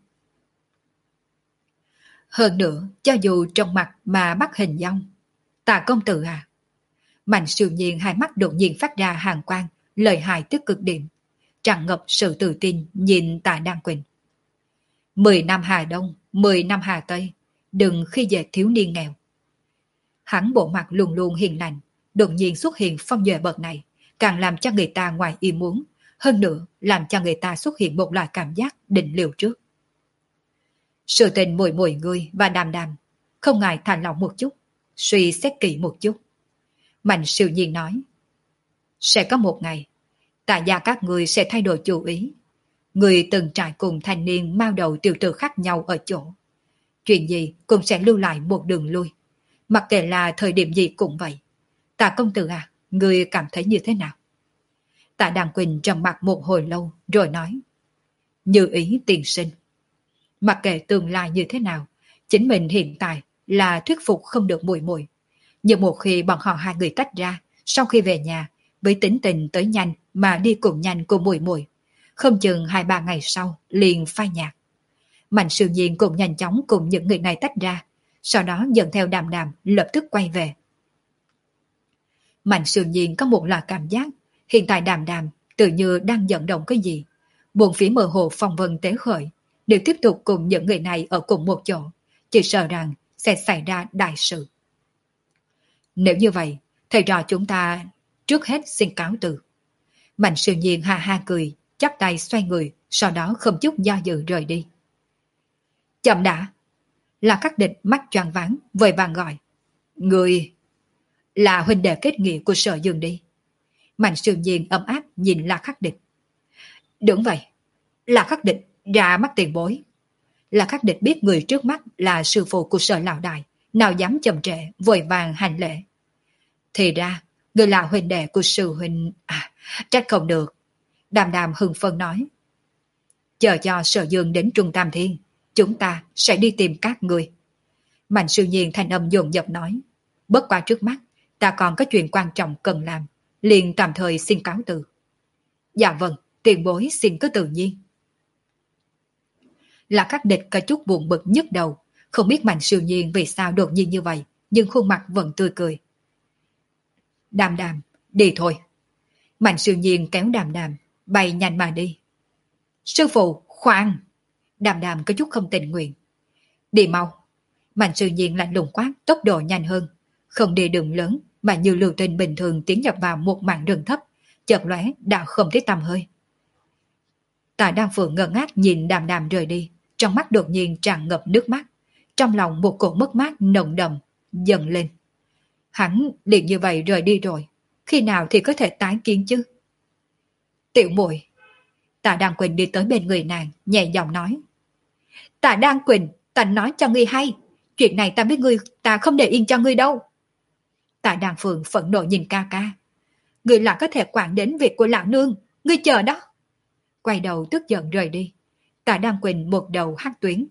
Hơn nữa, cho dù trong mặt mà bắt hình dong. Tạ công tử à? Mạnh Siêu Nhiên hai mắt đột nhiên phát ra hàn quang, lời hài tức cực điểm, tràn ngập sự tự tin nhìn Tạ Đăng Quỳnh. Mười năm Hà Đông, mười năm Hà Tây, đừng khi về thiếu niên nghèo. Hắn bộ mặt luôn luôn hiền lành, đột nhiên xuất hiện phong duệ bậc này, càng làm cho người ta ngoài ý muốn, hơn nữa làm cho người ta xuất hiện một loại cảm giác định liều trước. Sự tình mùi mùi ngươi và đàm đàm, không ngại thả lỏng một chút, suy xét kỹ một chút. Mạnh Siêu Nhiên nói, sẽ có một ngày, Tạ gia các người sẽ thay đổi chủ ý. Người từng trải cùng thanh niên mao đầu tiểu tử khác nhau ở chỗ. Chuyện gì cũng sẽ lưu lại một đường lui. Mặc kệ là thời điểm gì cũng vậy. Tạ công tử à, người cảm thấy như thế nào? Tạ Đăng Quỳnh trầm mặc một hồi lâu rồi nói, như ý tiền sinh. Mặc kệ tương lai như thế nào, chính mình hiện tại là thuyết phục không được muội muội. Nhưng một khi bọn họ hai người tách ra, sau khi về nhà, với tính tình tới nhanh mà đi cùng nhanh của muội muội, không chừng hai ba ngày sau liền phai nhạt. Mạnh Siêu Nhiên cũng nhanh chóng cùng những người này tách ra, sau đó dẫn theo Đàm Đàm lập tức quay về. Mạnh Siêu Nhiên có một loại cảm giác, hiện tại Đàm Đàm tự như đang vận động cái gì. Buồn phía mơ hồ phong vân tế khởi, nếu tiếp tục cùng những người này ở cùng một chỗ, chỉ sợ rằng sẽ xảy ra đại sự. Nếu như vậy, thầy trò chúng ta trước hết xin cáo từ. Mạnh Siêu Nhiên ha ha cười, chắp tay xoay người, sau đó không chút do dự rời đi. Chậm đã. Là Khắc Địch mắt choáng váng, vội vàng gọi. Người là huynh đệ kết nghĩa của Sở Dương đi. Mạnh Siêu Nhiên ấm áp nhìn La Khắc Địch. Đúng vậy. La Khắc Địch ra mắt tiền bối. La Khắc Địch biết người trước mắt là sư phụ của Sở Lão Đại, nào dám chậm trễ, vội vàng hành lễ. Thì ra, người là huynh đệ của sư huynh. À, trách không được. Đàm Đàm hưng phấn nói. Chờ cho Sở Dương đến Trung Tam Thiên, chúng ta sẽ đi tìm các người. Mạnh Siêu Nhiên thanh âm dồn dập nói. Bất qua trước mắt, ta còn có chuyện quan trọng cần làm, liền tạm thời xin cáo từ. Dạ vâng, tiền bối xin cứ tự nhiên. Là Khắc Địch có chút buồn bực nhức đầu, không biết Mạnh Siêu Nhiên vì sao đột nhiên như vậy, nhưng khuôn mặt vẫn tươi cười. Đàm Đàm, đi thôi. Mạnh Siêu Nhiên kéo Đàm Đàm, bay nhanh mà đi. Sư phụ, khoan! Đàm Đàm có chút không tình nguyện. Đi mau. Mạnh Siêu Nhiên lạnh lùng quát, tốc độ nhanh hơn, không đi đường lớn mà như lưu tinh bình thường tiến nhập vào một mảng rừng thấp, chợt lóe đã không thấy tăm hơi. Tạ Đăng Phượng ngơ ngác nhìn Đàm Đàm rời đi, trong mắt đột nhiên tràn ngập nước mắt, trong lòng một cỗ mất mát nồng đậm dần lên. Hắn liền như vậy rời đi rồi, khi nào thì có thể tái kiến chứ? Tiểu muội. Tạ Đăng Quỳnh đi tới bên người nàng, nhẹ giọng nói. Tạ Đăng Quỳnh, ta nói cho ngươi hay, chuyện này ta biết ngươi, ta không để yên cho ngươi đâu. Tạ Đăng Phượng phẫn nộ nhìn ca ca. Ngươi là có thể quản đến việc của lão nương, ngươi chờ đó. Quay đầu tức giận rời đi. Tạ Đăng Quỳnh một đầu hắc tuyến.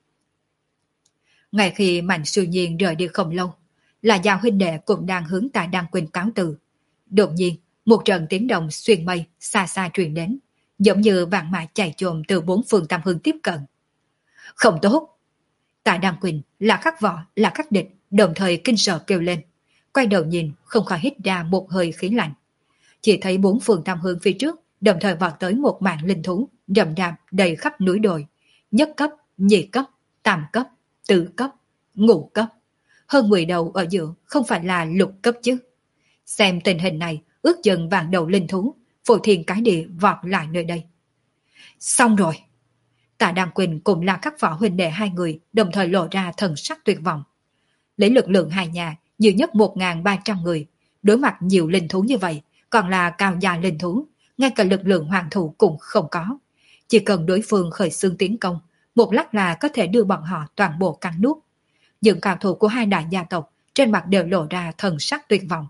Ngay khi Mạnh Siêu Nhiên rời đi không lâu, là Giao huynh đệ cũng đang hướng Tạ Đăng Quỳnh cáo từ. Đột nhiên, một trận tiếng động xuyên mây xa xa truyền đến, giống như vạn mã chạy trồm từ bốn phương tam hướng tiếp cận. Không tốt! Tạ Đăng Quỳnh là khắc võ, là khắc địch, đồng thời kinh sợ kêu lên. Quay đầu nhìn, không khỏi hít ra một hơi khí lạnh. Chỉ thấy bốn phương tam hướng phía trước, đồng thời vọt tới một mạng linh thú, rậm rạp đầy khắp núi đồi. Nhất cấp, nhị cấp, tam cấp, tứ cấp, ngũ cấp. Hơn mười đầu ở giữa không phải là lục cấp chứ. Xem tình hình này, ước chừng vạn đầu linh thú, phổ thiên cái địa vọt lại nơi đây. Xong rồi! Tạ Đăng Quỳnh cùng là các võ huynh đệ hai người đồng thời lộ ra thần sắc tuyệt vọng. Lấy lực lượng hai nhà, nhiều nhất một nghìn ba trăm người, đối mặt nhiều linh thú như vậy, còn là cao gia linh thú, ngay cả lực lượng hoàng thủ cũng không có. Chỉ cần đối phương khởi xướng tiến công, một lát là có thể đưa bọn họ toàn bộ cắn nuốt. Những cao thủ của hai đại gia tộc trên mặt đều lộ ra thần sắc tuyệt vọng.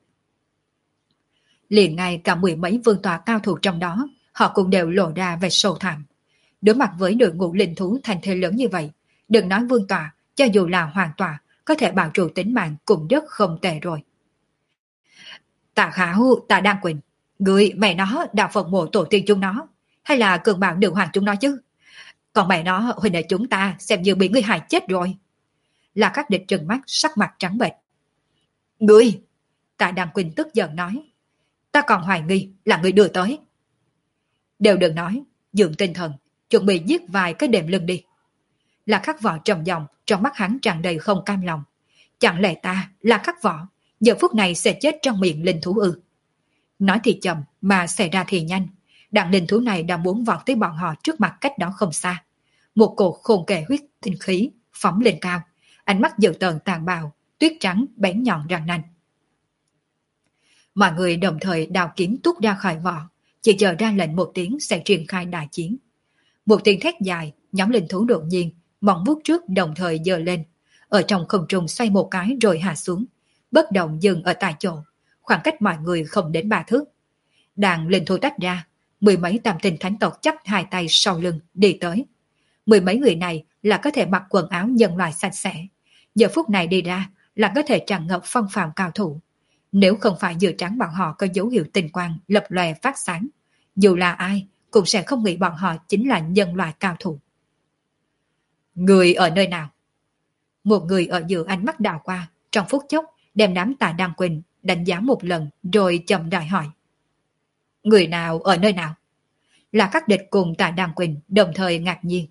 Liền ngay cả mười mấy vương tọa cao thủ trong đó, họ cũng đều lộ ra vẻ sầu thảm. Đối mặt với đội ngũ linh thú thành thế lớn như vậy, đừng nói vương tọa, cho dù là hoàng tọa, có thể bảo trụ tính mạng cũng rất không tệ rồi. Tạ Khảo, Tạ Đăng Quỳnh, người mẹ nó đạo phật mộ tổ tiên chúng nó, hay là cường bạo nữ hoàng chúng nó chứ? Còn mẹ nó huynh đệ chúng ta xem như bị ngươi hại chết rồi. Là các địch trừng mắt sắc mặt trắng bệch. Ngươi! Tạ Đăng Quỳnh tức giận nói. Ta còn hoài nghi là ngươi đưa tới. Đều đừng nói, dưỡng tinh thần, chuẩn bị giết vài cái đệm lưng đi. Là khắc võ trầm giọng, trong mắt hắn tràn đầy không cam lòng. Chẳng lẽ ta là khắc võ, giờ phút này sẽ chết trong miệng linh thú ư? Nói thì chậm mà xảy ra thì nhanh. Đặng linh thú này đang muốn vọt tới bọn họ trước mặt cách đó không xa. Một cổ khôn kề huyết tinh khí phóng lên cao, ánh mắt dữ tợn tàn bạo, tuyết trắng bén nhọn răng nanh. Mọi người đồng thời đào kiếm tuốt ra khỏi vỏ, chỉ chờ ra lệnh một tiếng sẽ triển khai đại chiến. Một tiếng thét dài, nhóm linh thú đột nhiên, móng vuốt trước đồng thời giơ lên, ở trong không trung xoay một cái rồi hạ xuống, bất động dừng ở tại chỗ, khoảng cách mọi người không đến ba thước. Đàn linh thú tách ra, mười mấy tam tinh thánh tộc chắp hai tay sau lưng đi tới. Mười mấy người này là có thể mặc quần áo nhân loại sạch sẽ, giờ phút này đi ra là có thể tràn ngập phong phạm cao thủ. Nếu không phải giữa trắng bọn họ có dấu hiệu tinh quang lập lòe phát sáng, dù là ai cũng sẽ không nghĩ bọn họ chính là nhân loại cao thủ. Người ở nơi nào? Một người ở giữa ánh mắt đảo qua, trong phút chốc đem đám Tạ Đăng Quỳnh đánh giá một lần rồi chậm rãi hỏi. Người nào ở nơi nào? Là các địch cùng Tạ Đăng Quỳnh đồng thời ngạc nhiên.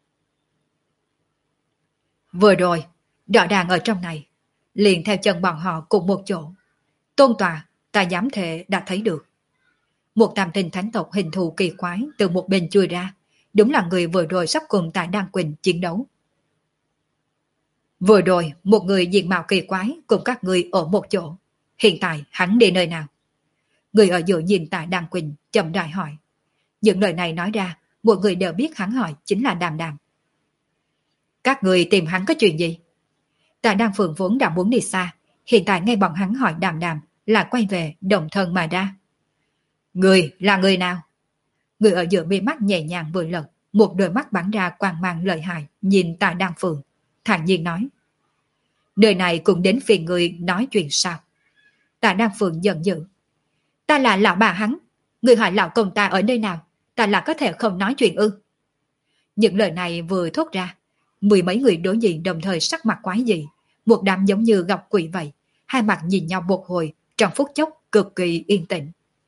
Vừa rồi, rõ ràng ở trong này, liền theo chân bọn họ cùng một chỗ. Tôn tòa, ta dám thề đã thấy được. Một tam tinh thánh tộc hình thù kỳ quái từ một bên chui ra, đúng là người vừa rồi sắp cùng Tạ Đăng Quỳnh chiến đấu. Vừa rồi, một người diện mạo kỳ quái cùng các người ở một chỗ. Hiện tại hắn đi nơi nào? Người ở giữa nhìn Tạ Đăng Quỳnh chậm rãi hỏi. Những lời này nói ra, mọi người đều biết hắn hỏi chính là Đàm Đàm. Các người tìm hắn có chuyện gì? Tạ Đăng Phượng vốn đã muốn đi xa, hiện tại ngay bọn hắn hỏi Đàm Đàm là quay về đồng thân mà ra. Người là người nào? Người ở giữa mi mắt nhẹ nhàng vừa lật, một đôi mắt bắn ra quang mang lợi hại nhìn Tạ Đăng Phượng, thản nhiên nói. Nơi này cũng đến phiền người nói chuyện sao? Tạ Đăng Phượng giận dữ. Ta là lão bà hắn, người hỏi lão công ta ở nơi nào, ta là có thể không nói chuyện ư? Những lời này vừa thốt ra, mười mấy người đối diện đồng thời sắc mặt quái dị, một đám giống như gặp quỷ vậy, hai mặt nhìn nhau một hồi, trong phút chốc cực kỳ yên tĩnh.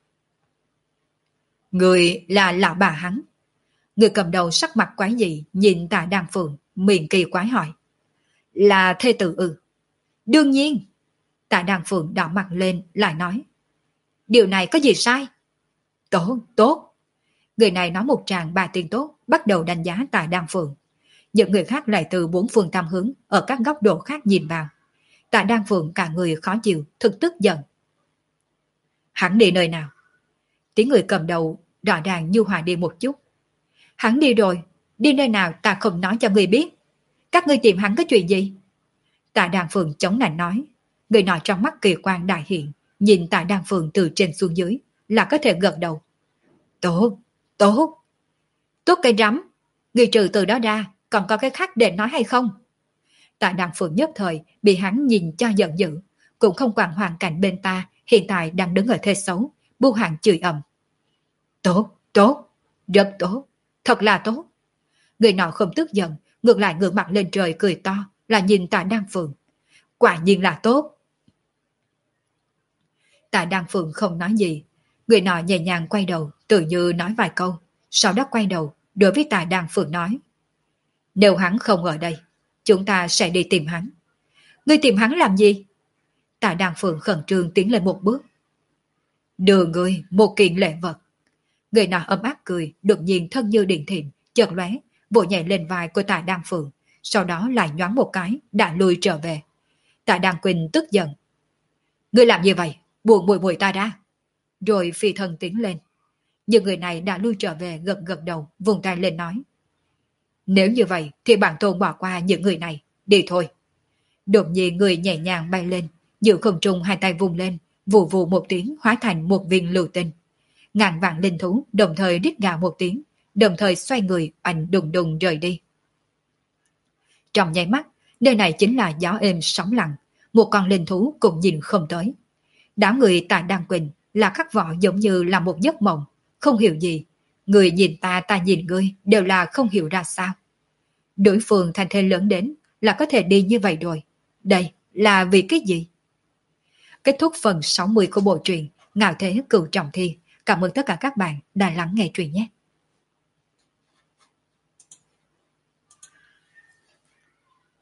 Người là lão bà hắn. Người cầm đầu sắc mặt quái dị nhìn Tạ Đăng Phượng, miệng kỳ quái hỏi. Là thê tử ư? Đương nhiên. Tạ Đăng Phượng đỏ mặt lên lại nói. Điều này có gì sai? Tốt, tốt. Người này nói một tràng ba tiếng tốt, bắt đầu đánh giá Tạ Đăng Phượng. Những người khác lại từ bốn phương tam hướng ở các góc độ khác nhìn vào. Tạ Đăng Phượng cả người khó chịu, thực tức giận. Hắn đi nơi nào? Tiếng người cầm đầu rõ ràng nhu hòa đi một chút. Hắn đi rồi, đi nơi nào ta không nói cho người biết. Các ngươi tìm hắn có chuyện gì? Tạ Đăng Phượng chống nạnh nói. Người nọ trong mắt kỳ quan đại hiện, nhìn Tạ Đan Phượng từ trên xuống dưới là có thể gật đầu. Tốt, tốt. Tốt cái rắm, người trừ từ đó ra còn có cái khác để nói hay không? Tạ Đan Phượng nhất thời bị hắn nhìn cho giận dữ, cũng không quản hoàn cảnh bên ta hiện tại đang đứng ở thế xấu, bu hàng chửi ầm. Tốt, tốt, rất tốt, thật là tốt. Người nọ không tức giận, ngược lại ngửa mặt lên trời cười to, là nhìn Tạ Đan Phượng. Quả nhiên là tốt. Tạ Đan Phượng không nói gì, người nọ nhẹ nhàng quay đầu, tự như nói vài câu, sau đó quay đầu, đối với Tạ Đan Phượng nói. Nếu hắn không ở đây, chúng ta sẽ đi tìm hắn. Ngươi tìm hắn làm gì? Tạ Đan Phượng khẩn trương tiến lên một bước. Đưa ngươi một kiện lễ vật. Người nọ ấm áp cười, đột nhiên thân như điện thiểm, chợt lóe, vỗ nhẹ lên vai của Tạ Đan Phượng, sau đó lại nhoáng một cái, đã lùi trở về. Tạ Đan Quỳnh tức giận. Ngươi làm như vậy, buồn mùi mùi ta ra. Rồi phi thân tiến lên. Nhưng người này đã lui trở về gật gật đầu, vùng tay lên nói. Nếu như vậy thì bản tôn bỏ qua những người này, đi thôi. Đột nhiên người nhẹ nhàng bay lên, giữa không trung hai tay vung lên, vù vù một tiếng hóa thành một viên lưu tinh. Ngàn vạn linh thú đồng thời rít gào một tiếng, đồng thời xoay người ảnh đùng đùng rời đi. Trong nháy mắt, nơi này chính là gió êm sóng lặng, một con linh thú cũng nhìn không tới. Đám người Tạ Đan Quỳnh là khắc võ giống như là một giấc mộng, không hiểu gì. Người nhìn ta, ta nhìn ngươi đều là không hiểu ra sao. Đối phương thành thế lớn đến là có thể đi như vậy rồi. Đây là vì cái gì? Kết thúc phần sáu mươi của bộ truyện Ngạo Thế Cửu Trọng Thiên. Cảm ơn tất cả các bạn đã lắng nghe truyện nhé.